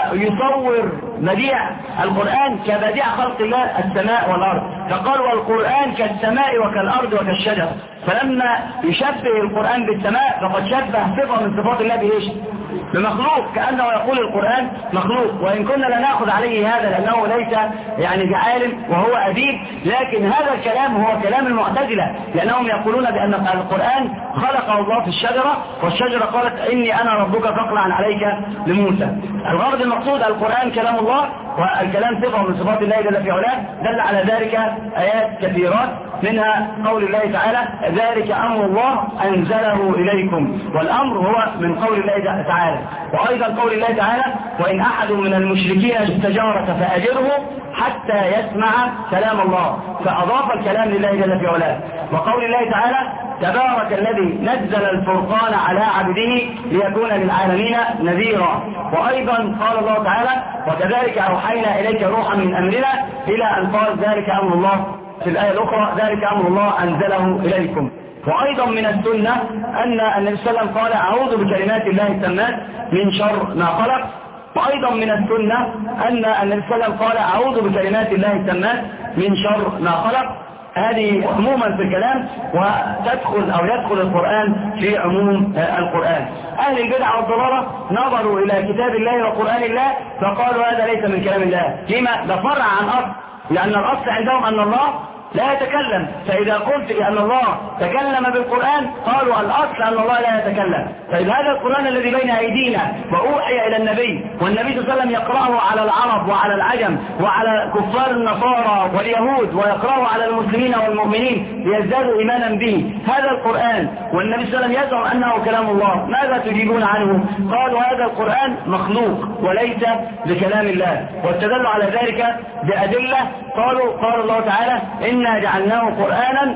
ويصور بديع القرآن كبديع خلق الله السماء والأرض، فقال والقرآن كالسماء وكالأرض وكالشجر، فلما يشبه القرآن بالسماء فقد شبه صفة من صفات الله بإيش؟ بمخلوق، كأنه يقول القرآن مخلوق. وإن كنا لنأخذ عليه هذا لأنه ليس يعني بعالم وهو أديب، لكن هذا الكلام هو كلام المعتزلة، لأنهم يقولون بأن القرآن خلقه الله في الشجرة والشجرة قالت إني أنا ربك فاقلع عليك لموسى. الغرض المقصود القرآن كلام الله والكلام صفة من صفات الله جل في علاه، دل على ذلك آيات كثيرات منها قول الله تعالى ذلك أمر الله أنزله إليكم، والأمر هو من قول الله تعالى. وأيضا قول الله تعالى وإن أحد من المشركين استجارك فأجره حتى يسمع كلام الله، فأضاف الكلام لله جل في علاه. وقول الله تعالى تبارك الذي نزل الفرقان على عبده ليكون للعالمين نذيرا. وأيضا قال الله تعالى وكذلك أوحينا إليك روحا من أمرنا إلى أن قال ذلك أمر الله في الآية الأخرى ذلك أمر الله أنزله إليكم. وأيضا من السنة أن النبي صلى الله عليه وسلم قال أعوذ بكلمات الله التامات من شر ما خلق. وأيضا من السنة أن النبي صلى الله عليه وسلم قال أعوذ بكلمات الله التامات من شر ما خلق. هذه عموما في الكلام وتدخل أو يدخل القرآن في عموم القرآن. أهل البدع والضلالة نظروا إلى كتاب الله وقرآن الله فقالوا هذا ليس من كلام الله. لما؟ ده فرع عن أصل، لأن الأصل عندهم أن الله لا يتكلم، فإذا قلت بأن الله تكلم بالقرآن قالوا الأصل أن الله لا يتكلم. طيب هذا القرآن الذي بين أيدينا وأوحي إلى النبي والنبي صلى الله عليه وسلم يقرأه على العرب وعلى العجم وعلى كفار النصارى واليهود ويقرأه على المسلمين والمؤمنين ليزدادوا إيمانا به، هذا القرآن والنبي صلى الله عليه وسلم يزعم أنه كلام الله، ماذا تجيبون عنه؟ قالوا هذا القرآن مخلوق وليس بكلام الله، واستدلوا على ذلك بأدلة. قالوا قال الله تعالى إنا جعلناه قرآنا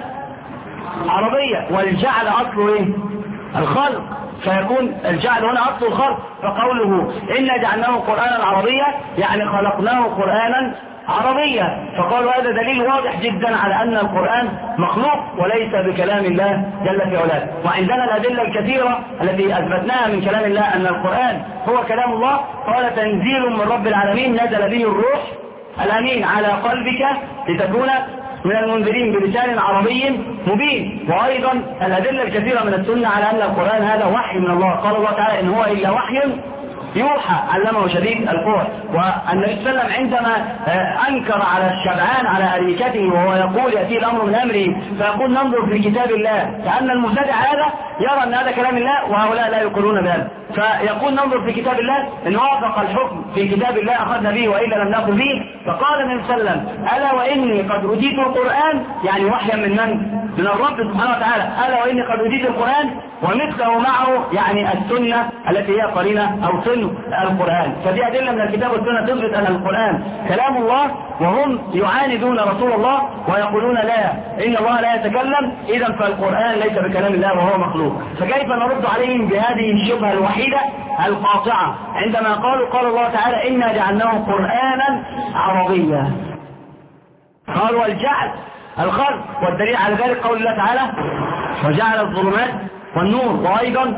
عربيا، والجعل أصله إيه؟ الخلق، فيكون الجعل هنا أصل الخلق. فقوله إنا جعلناه قرآنا عربيا يعني خلقناه قرآنا عربية، فقالوا هذا دليل واضح جدا على أن القرآن مخلوق وليس بكلام الله جل في علاه. وعندنا الأدلة الكثيرة التي أثبتناها من كلام الله أن القرآن هو كلام الله. قال تنزيل من رب العالمين نزل به الروح الأمين على قلبك لتكون من المنذرين بلسان عربي مبين. وأيضا الأدلة الكثيرة من السنة على أن القرآن هذا وحي من الله. قال الله تعالى إن هو إلا وحي يوحى علمه شديد القوى. والنبي صلى الله عليه وسلم عندما أنكر على الشبعان على أريكته وهو يقول يأتي الأمر من أمره فيقول ننظر في كتاب الله، كأن المبتدع هذا يرى أن هذا كلام الله وهؤلاء لا يقولون بهذا. فيقول ننظر في كتاب الله إن وافق الحكم في كتاب الله أخذنا به وإلا لم نأخذ به. فقال النبي صلى الله عليه وسلم ألا وإني قد أوتيت القرآن، يعني وحيا من من؟ من الرب سبحانه وتعالى. ألا وإني قد أوتيت القرآن ومثله معه، يعني السنة التي هي قرينة أو سن القرآن. فدي أدلة من الكتاب والسنة تثبت أن القرآن كلام الله، وهم يعاندون رسول الله ويقولون لا إن الله لا يتكلم، إذا فالقرآن ليس بكلام الله وهو مخلوق. فكيف نرد عليهم بهذه الشبهة الوحيدة القاطعة عندما قالوا قال الله تعالى إنا جعلناه قرآنا عربيا؟ قالوا والجعل الخلق، والدليل على ذلك قول الله تعالى وجعل الظلمات والنور، وأيضا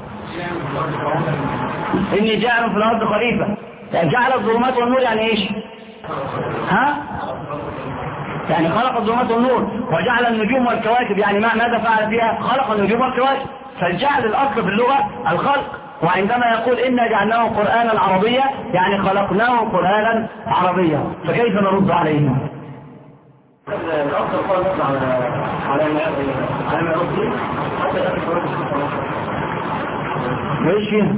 إني جاعل في الأرض خليفة. يعني جعل الظلمات والنور يعني إيش؟ ها؟ يعني خلق الظلمات والنور. وجعل النجوم والكواكب، يعني ماذا فعل فيها؟ خلق النجوم والكواكب. فالجعل الأصل في اللغة الخلق. وعندما يقول إنا جعلناه قرآنا عربيا يعني خلقناه قرآنا عربيا. فكيف نرد عليهم؟ الأفضل خالص على على على ما يرد حتى لا تفرق. وإيش فيها؟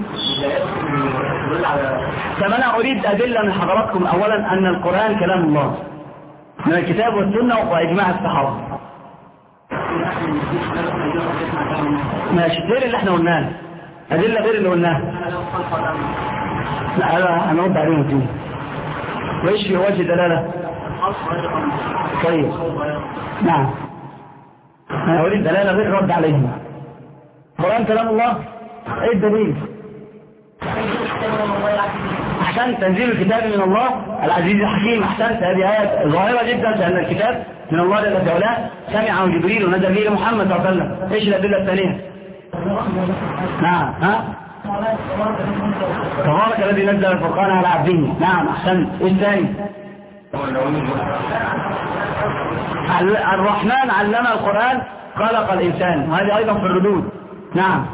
كما أنا أريد أدلة من حضراتكم. أولا أن القرآن كلام الله من الكتاب والسنة وإجماع الصحابة. ماشي، غير اللي احنا قلناه، أدلة غير اللي قلناه. لا أنا هنرد عليهم فيه. وإيش في وجه دلالة؟ طيب نعم، أنا أريد دلالة غير رد عليهم. القرآن كلام الله، إيه الدليل؟ أحسنت، تنزيل الكتاب من الله العزيز الحكيم. أحسنت، هذه آية ظاهرة جدا لأن الكتاب من الله جل وعلا، سمعه جبريل ونزل به محمد صلى الله عليه وسلم. إيش الأدلة الثانية؟ نعم ها؟ تبارك الذي نزل الفرقان على عبده. نعم أحسنت. إيش الثاني؟ الرحمن علم القرآن خلق الإنسان، وهذه أيضا في الردود. نعم.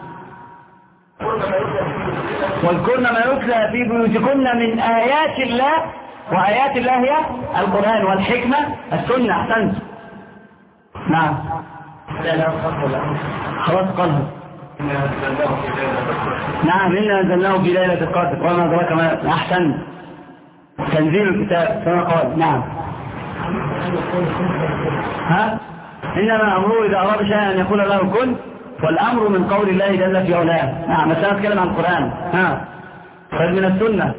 واذكرن ما يتلى في بيوتكن من آيات الله، وآيات الله هي القرآن والحكمة السنة. أحسنت. نعم. خلاص قالها. نعم إنا أنزلناه في ليلة القدر وما أدراك ما. أحسنت، تنزيل الكتاب كما قال. نعم. ها؟ إنما أمره إذا أراد شيئا أن يقول له كن، والأمر من قول الله جل في علاه. نعم، بس أنا أتكلم عن القرآن. ها؟ طيب من السنة.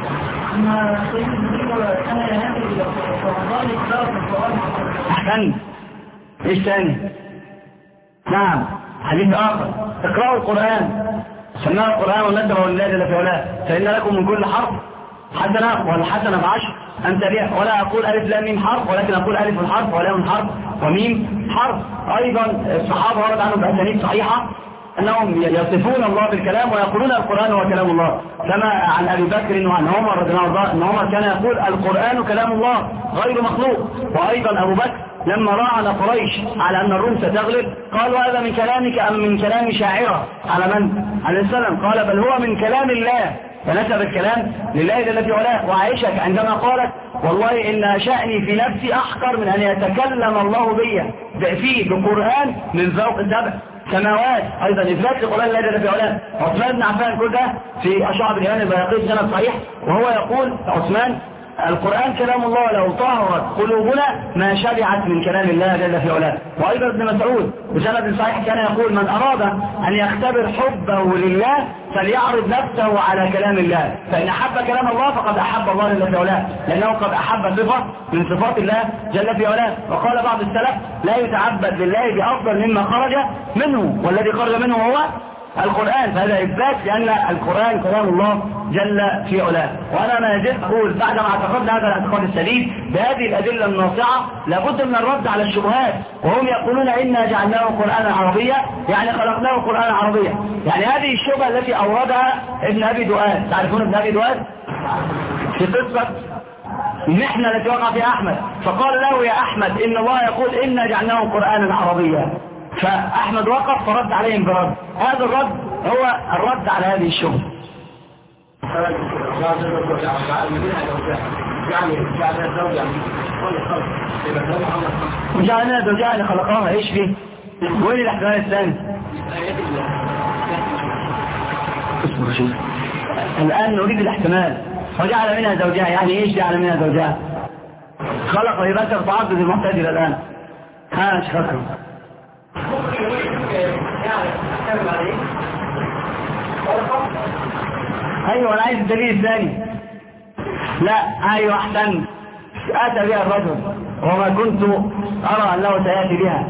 أحسن. إيش ثاني؟ نعم، حديث آخر اقرأوا القرآن، سماه القرآن ونزله لله جل في علاه، فإن لكم من كل حرف حسنة، والحسنة بعشر أمثالها. ولا أقول ألف لام ميم حرف، ولكن أقول ألف حرف ولام حرف وميم حرف. أيضا الصحابة ورد عنهم بأسانيد صحيحة أنهم يصفون الله بالكلام ويقولون القرآن هو كلام الله، كما عن أبي بكر وعن عمر رضي الله عنه أن عمر كان يقول القرآن كلام الله غير مخلوق. وأيضا أبو بكر لما راعن قريش على أن الروم ستغلب قالوا هذا من كلامك أم من كلام شاعرة؟ على من؟ عليه السلام. قال بل هو من كلام الله، فنسب الكلام لله جل في علاه. وعائشة عندما قالت والله إن شأني في نفسي أحقر من أن يتكلم الله بي فيه بقرآن من فوق سبع سماوات. أيضا إثبات لقرآن الله جل في علاه. عثمان بن عفان كل ده في أشعب الإيمان البيهقي سند صحيح، وهو يقول عثمان القرآن كلام الله لو طهرت قلوبنا ما شبعت من كلام الله جل في علاه. وأيضا ابن مسعود بسند صحيح كان يقول من أراد أن يختبر حبه لله فليعرض نفسه على كلام الله، فإن أحب كلام الله فقد أحب الله جل في علاه، لأنه قد أحب صفة من صفات الله جل في علاه. وقال بعض السلف لا يتعبد لله بأفضل مما خرج منه، والذي خرج منه هو القرآن. فهذا إثبات لأن القرآن كلام الله جل في علاه. وأنا ما زلت أقول بعدما اعتقدنا هذا الاعتقاد السديد بهذه الأدلة الناصعة لابد من الرد على الشبهات. وهم يقولون إنا جعلناه قرآنا عربيا يعني خلقناه قرآنا عربيا. يعني هذه الشبهة التي أوردها ابن أبي دؤاد، تعرفون ابن أبي دؤاد في قصة المحنة التي وقع فيها أحمد، فقال له يا أحمد إن الله يقول إنا جعلناه قرآنا عربيا، فأحمد وقف فرد عليهم برد. هذا الرد هو الرد على هذه الشبهة. وجعلنا زوجها خلقها ايش فيه؟ وين الاحتمال الثاني؟ اصبر شيء. الآن نريد الاحتمال. وجعل منها زوجها، يعني ايش جعل منها زوجها؟ خلق لبشر تعدد المعتدل الآن. ها شكرا. ايوه انا عايز الدليل الثاني. لا ايوه احسن. اتى بها الرجل وما كنت ارى انه سياتي بها.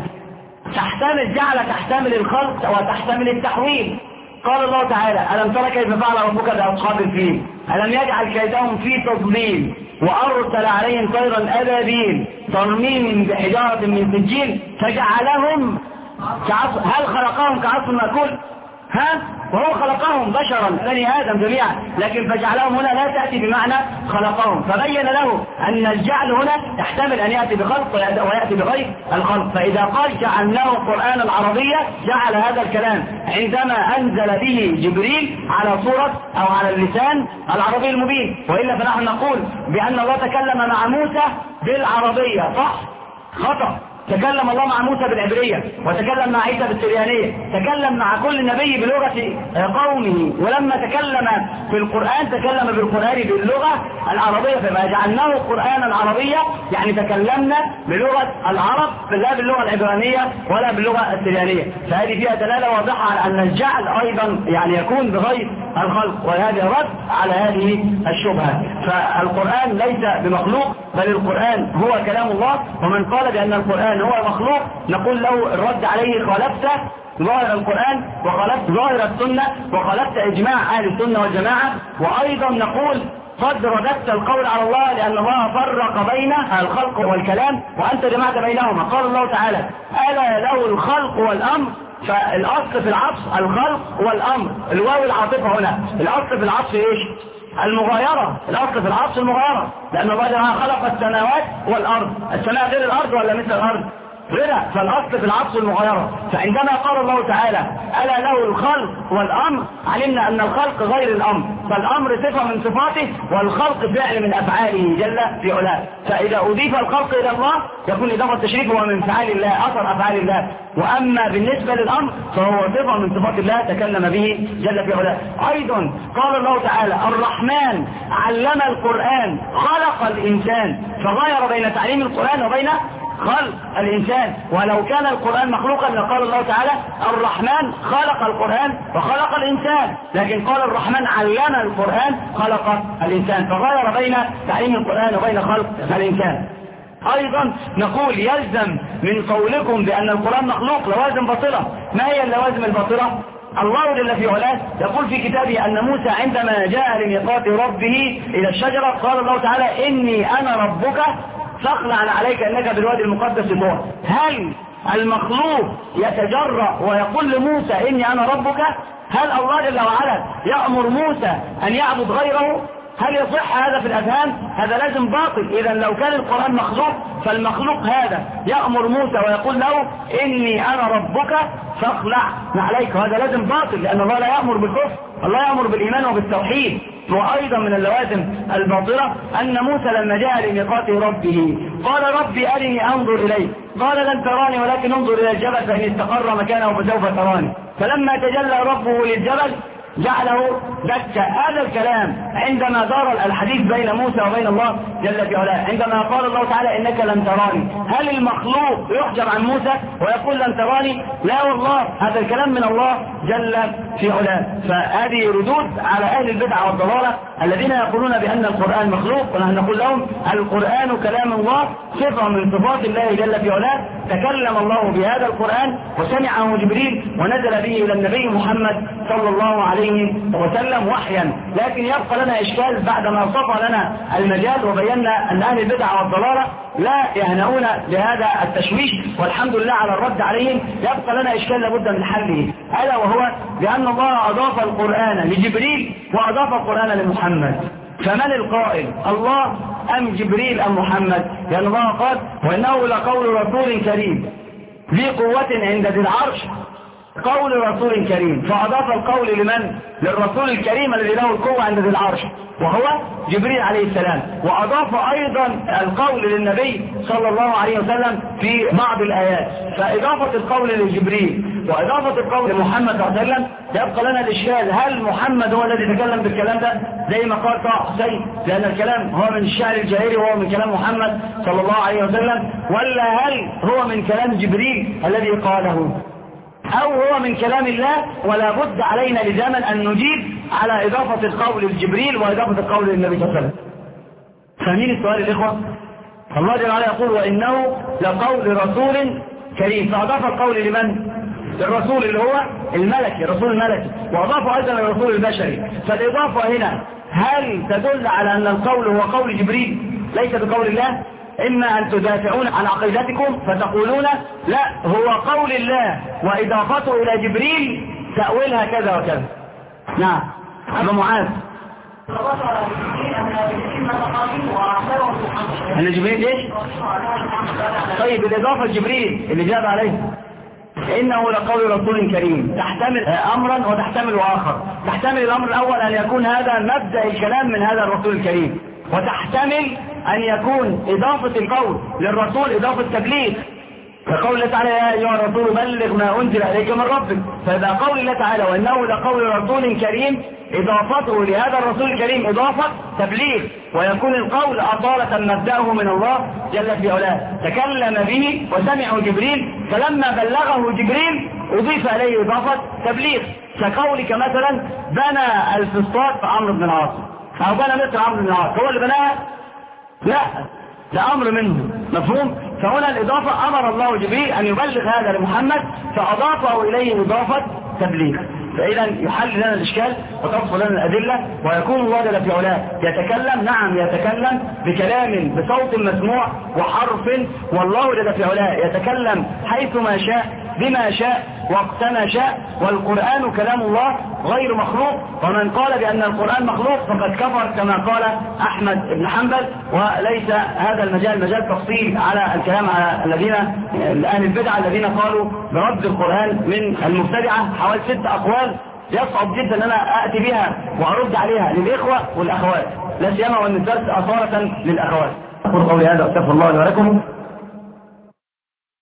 تحتمل، جعل تحتمل الخلق وتحتمل التحويل. قال الله تعالى: ألم تر كيف فعل ربك بأصحاب الفيل ألم يجعل كيدهم في تضليل وأرسل عليهم طيرا أبابيل ترميهم بحجارة من سجيل فجعلهم كعصف. هل خلقهم كعصف مأكول؟ ها؟ وهو خلقهم بشرا بني آدم جميعا، لكن فجعلهم هنا لا تأتي بمعنى خلقهم، فبين له أن الجعل هنا يحتمل أن يأتي بخلق ويأتي بغير الخلق. فإذا قال جعلناه قرآن العربية جعل هذا الكلام عندما أنزل به جبريل على صورة أو على اللسان العربي المبين، وإلا فنحن نقول بأن الله تكلم مع موسى بالعربية، صح؟ خطأ. تكلم الله مع موسى بالعبرية، وتكلم مع عيسى بالسريانية، تكلم مع كل نبي بلغة قومه، ولما تكلم في القرآن تكلم بالقرآن باللغة العربية. فما جعلناه قرآنا عربية يعني تكلمنا بلغة العرب لا باللغة العبرانية ولا باللغة السريانية. فهذه فيها دلالة واضحة على أن الجعل أيضا يعني يكون بغير الخلق، وهذا رد على هذه الشبهة. فالقرآن ليس بمخلوق، بل القرآن هو كلام الله. ومن قال بأن القرآن هو مخلوق نقول له الرد عليه: خالفت ظاهر القرآن وخالفت ظاهر السنة وخالفت إجماع أهل السنة والجماعة. وأيضا نقول قد رددت القول على الله لأن الله فرق بين الخلق والكلام وأنت جمعت بينهما. قال الله تعالى: ألا له الخلق والأمر. فالأصل في العطف الخلق والأمر، الواو العاطفة هنا. الأصل في العطف إيش؟ المغايرة. الأصل في العطف المغايرة، لأن الله تعالى خلق السماوات والأرض. السماء غير الأرض ولا مثل الأرض؟ غيرها. فالأصل في العطف المغايرة. فعندما قال الله تعالى: ألا له الخلق والأمر، علمنا أن الخلق غير الأمر، فالأمر صفة من صفاته والخلق فعل من أفعاله جل في علاه. فإذا أضيف الخلق إلى الله يكون إضافة التشريف هو من فعال الله، أثر أفعال الله. وأما بالنسبة للأمر فهو صفة من صفات الله تكلم به جل في علاه. أيضا قال الله تعالى: الرحمن علم القرآن خلق الإنسان، فغير بين تعليم القرآن وبين خلق الإنسان. ولو كان القرآن مخلوقا لقال الله تعالى: الرحمن خلق القرآن وخلق الإنسان، لكن قال الرحمن علم القرآن خلق الإنسان، فغير بين تعليم القرآن وبين خلق الإنسان. أيضا نقول يلزم من قولكم بأن القرآن مخلوق لوازم باطلة. ما هي اللوازم الباطلة؟ الله جل في علاه يقول في كتابه أن موسى عندما جاء لميقات ربه إلى الشجرة قال الله تعالى: إني أنا ربك فاخلع عليك انك بالوادي المقدس طوى. هل المخلوق يتجرأ ويقول لموسى اني انا ربك؟ هل الله جل وعلا يأمر موسى ان يعبد غيره؟ هل يصح هذا في الاذهان؟ هذا لازم باطل. اذا لو كان القرآن مخلوق فالمخلوق هذا يأمر موسى ويقول له اني انا ربك فاخلع عليك، وهذا لازم باطل، لان الله لا يأمر بالكفر، الله يأمر بالايمان وبالتوحيد. وأيضا من اللوازم الباطلة أن موسى لما جاء لميقات ربه قال: ربي أرني أنظر إليك، قال: لن تراني ولكن انظر إلى الجبل فإن استقر مكانه فسوف تراني. فلما تجلى ربه للجبل جعله دكا. هذا الكلام عندما دار الحديث بين موسى وبين الله جل في علاه، عندما قال الله تعالى: إنك لن تراني، هل المخلوق يحجب عن موسى ويقول لن تراني؟ لا والله، هذا الكلام من الله جل في علاه. فهذه ردود على أهل البدعة والضلالة الذين يقولون بأن القرآن مخلوق. ونحن نقول لهم: القرآن كلام الله، صفة من صفات الله جل في علاه، تكلم الله بهذا القرآن وسمعه جبريل ونزل به إلى النبي محمد صلى الله عليه وسلم وحيا. لكن يبقى لنا إشكال بعدما صفى لنا المجال وبينا أن أهل البدعة والضلالة لا يهنؤون بهذا التشويش، والحمد لله على الرد عليهم. يبقى لنا إشكال لابد من حله، ألا وهو بأن الله أضاف القرآن لجبريل وأضاف القرآن لمحمد. فمن القائل، الله أم جبريل أم محمد؟ لأن الله قال: وإنه لقول رسول كريم ذي قوة عند ذي العرش قول رسول كريم. فأضاف القول لمن؟ للرسول الكريم الذي له القوة عند ذي العرش وهو جبريل عليه السلام. وأضاف أيضا القول للنبي صلى الله عليه وسلم في بعض الآيات. فإضافة القول لجبريل وإضافة القول لمحمد صلى الله عليه وسلم يبقى لنا الإشكال، هل محمد هو الذي تكلم بالكلام ده زي ما قال طه حسين لأن الكلام هو من الشعر الجاهلي وهو من كلام محمد صلى الله عليه وسلم، ولا هل هو من كلام جبريل الذي قاله، أو هو من كلام الله؟ ولا بد علينا لزاما أن نجيب على إضافة القول لجبريل وإضافة القول للنبي صلى الله عليه وسلم. فاهمين السؤال الإخوة؟ الله جل وعلا يقول وإنه لقول رسول كريم، فأضاف القول لمن؟ الرسول اللي هو الملكي، الرسول الملكي، وأضافه أيضا الرسول البشري. فالإضافة هنا هل تدل على أن القول هو قول جبريل ليس بقول الله؟ إما أن تدافعون عن عقيدتكم فتقولون لا هو قول الله وإضافته إلى جبريل تأويلها كذا وكذا. نعم أبا معاذ، أن جبريل إيش؟ طيب الإضافة لجبريل اللي جاب عليه إنه لقول رسول كريم تحتمل أمرا وتحتمل آخر. تحتمل الأمر الأول أن يكون هذا مبدأ الكلام من هذا الرسول الكريم، وتحتمل أن يكون إضافة القول للرسول إضافة تبليغ، فقول الله تعالى يا أيها الرسول بلغ ما أنزل إليك من ربك. فإذا قول الله تعالى وإنه لقول رسول كريم إضافته لهذا الرسول الكريم إضافة تبليغ، ويكون القول أصالة مبدأه من الله جل في علاه، تكلم به وسمعه جبريل، فلما بلغه جبريل أضيف إليه إضافة تبليغ. كقولك مثلا بنى الفسطاط عمرو بن العاص، أو بنى مصر عمرو بن العاص، هو اللي بناها؟ لا، ده أمر منه، مفهوم؟ فهنا الإضافة أمر الله جبريل أن يبلغ هذا لمحمد فأضافه إليه إضافة تبليغ. فإذا يحل لنا الإشكال وتفصل لنا الأدلة، ويكون الله جل في علاه يتكلم، نعم يتكلم بكلام بصوت مسموع وحرف، والله جل في علاه يتكلم حيثما شاء بما شاء وقتما شاء، والقرآن كلام الله غير مخلوق. ومن قال بأن القرآن مخلوق فقد كفر كما قال أحمد بن حنبل، وليس هذا المجال مجال تفصيل على الكلام على الذين أهل البدع الذين قالوا برد القرآن من المبتدعة. حوالي ست أقوال يصعب جدا أن أنا أأتي بها وأرد عليها للإخوة والأخوات، لا سيما وأن الدرس أصالة للأخوات. أقول قولي هذا وأستغفر الله لي ولكم.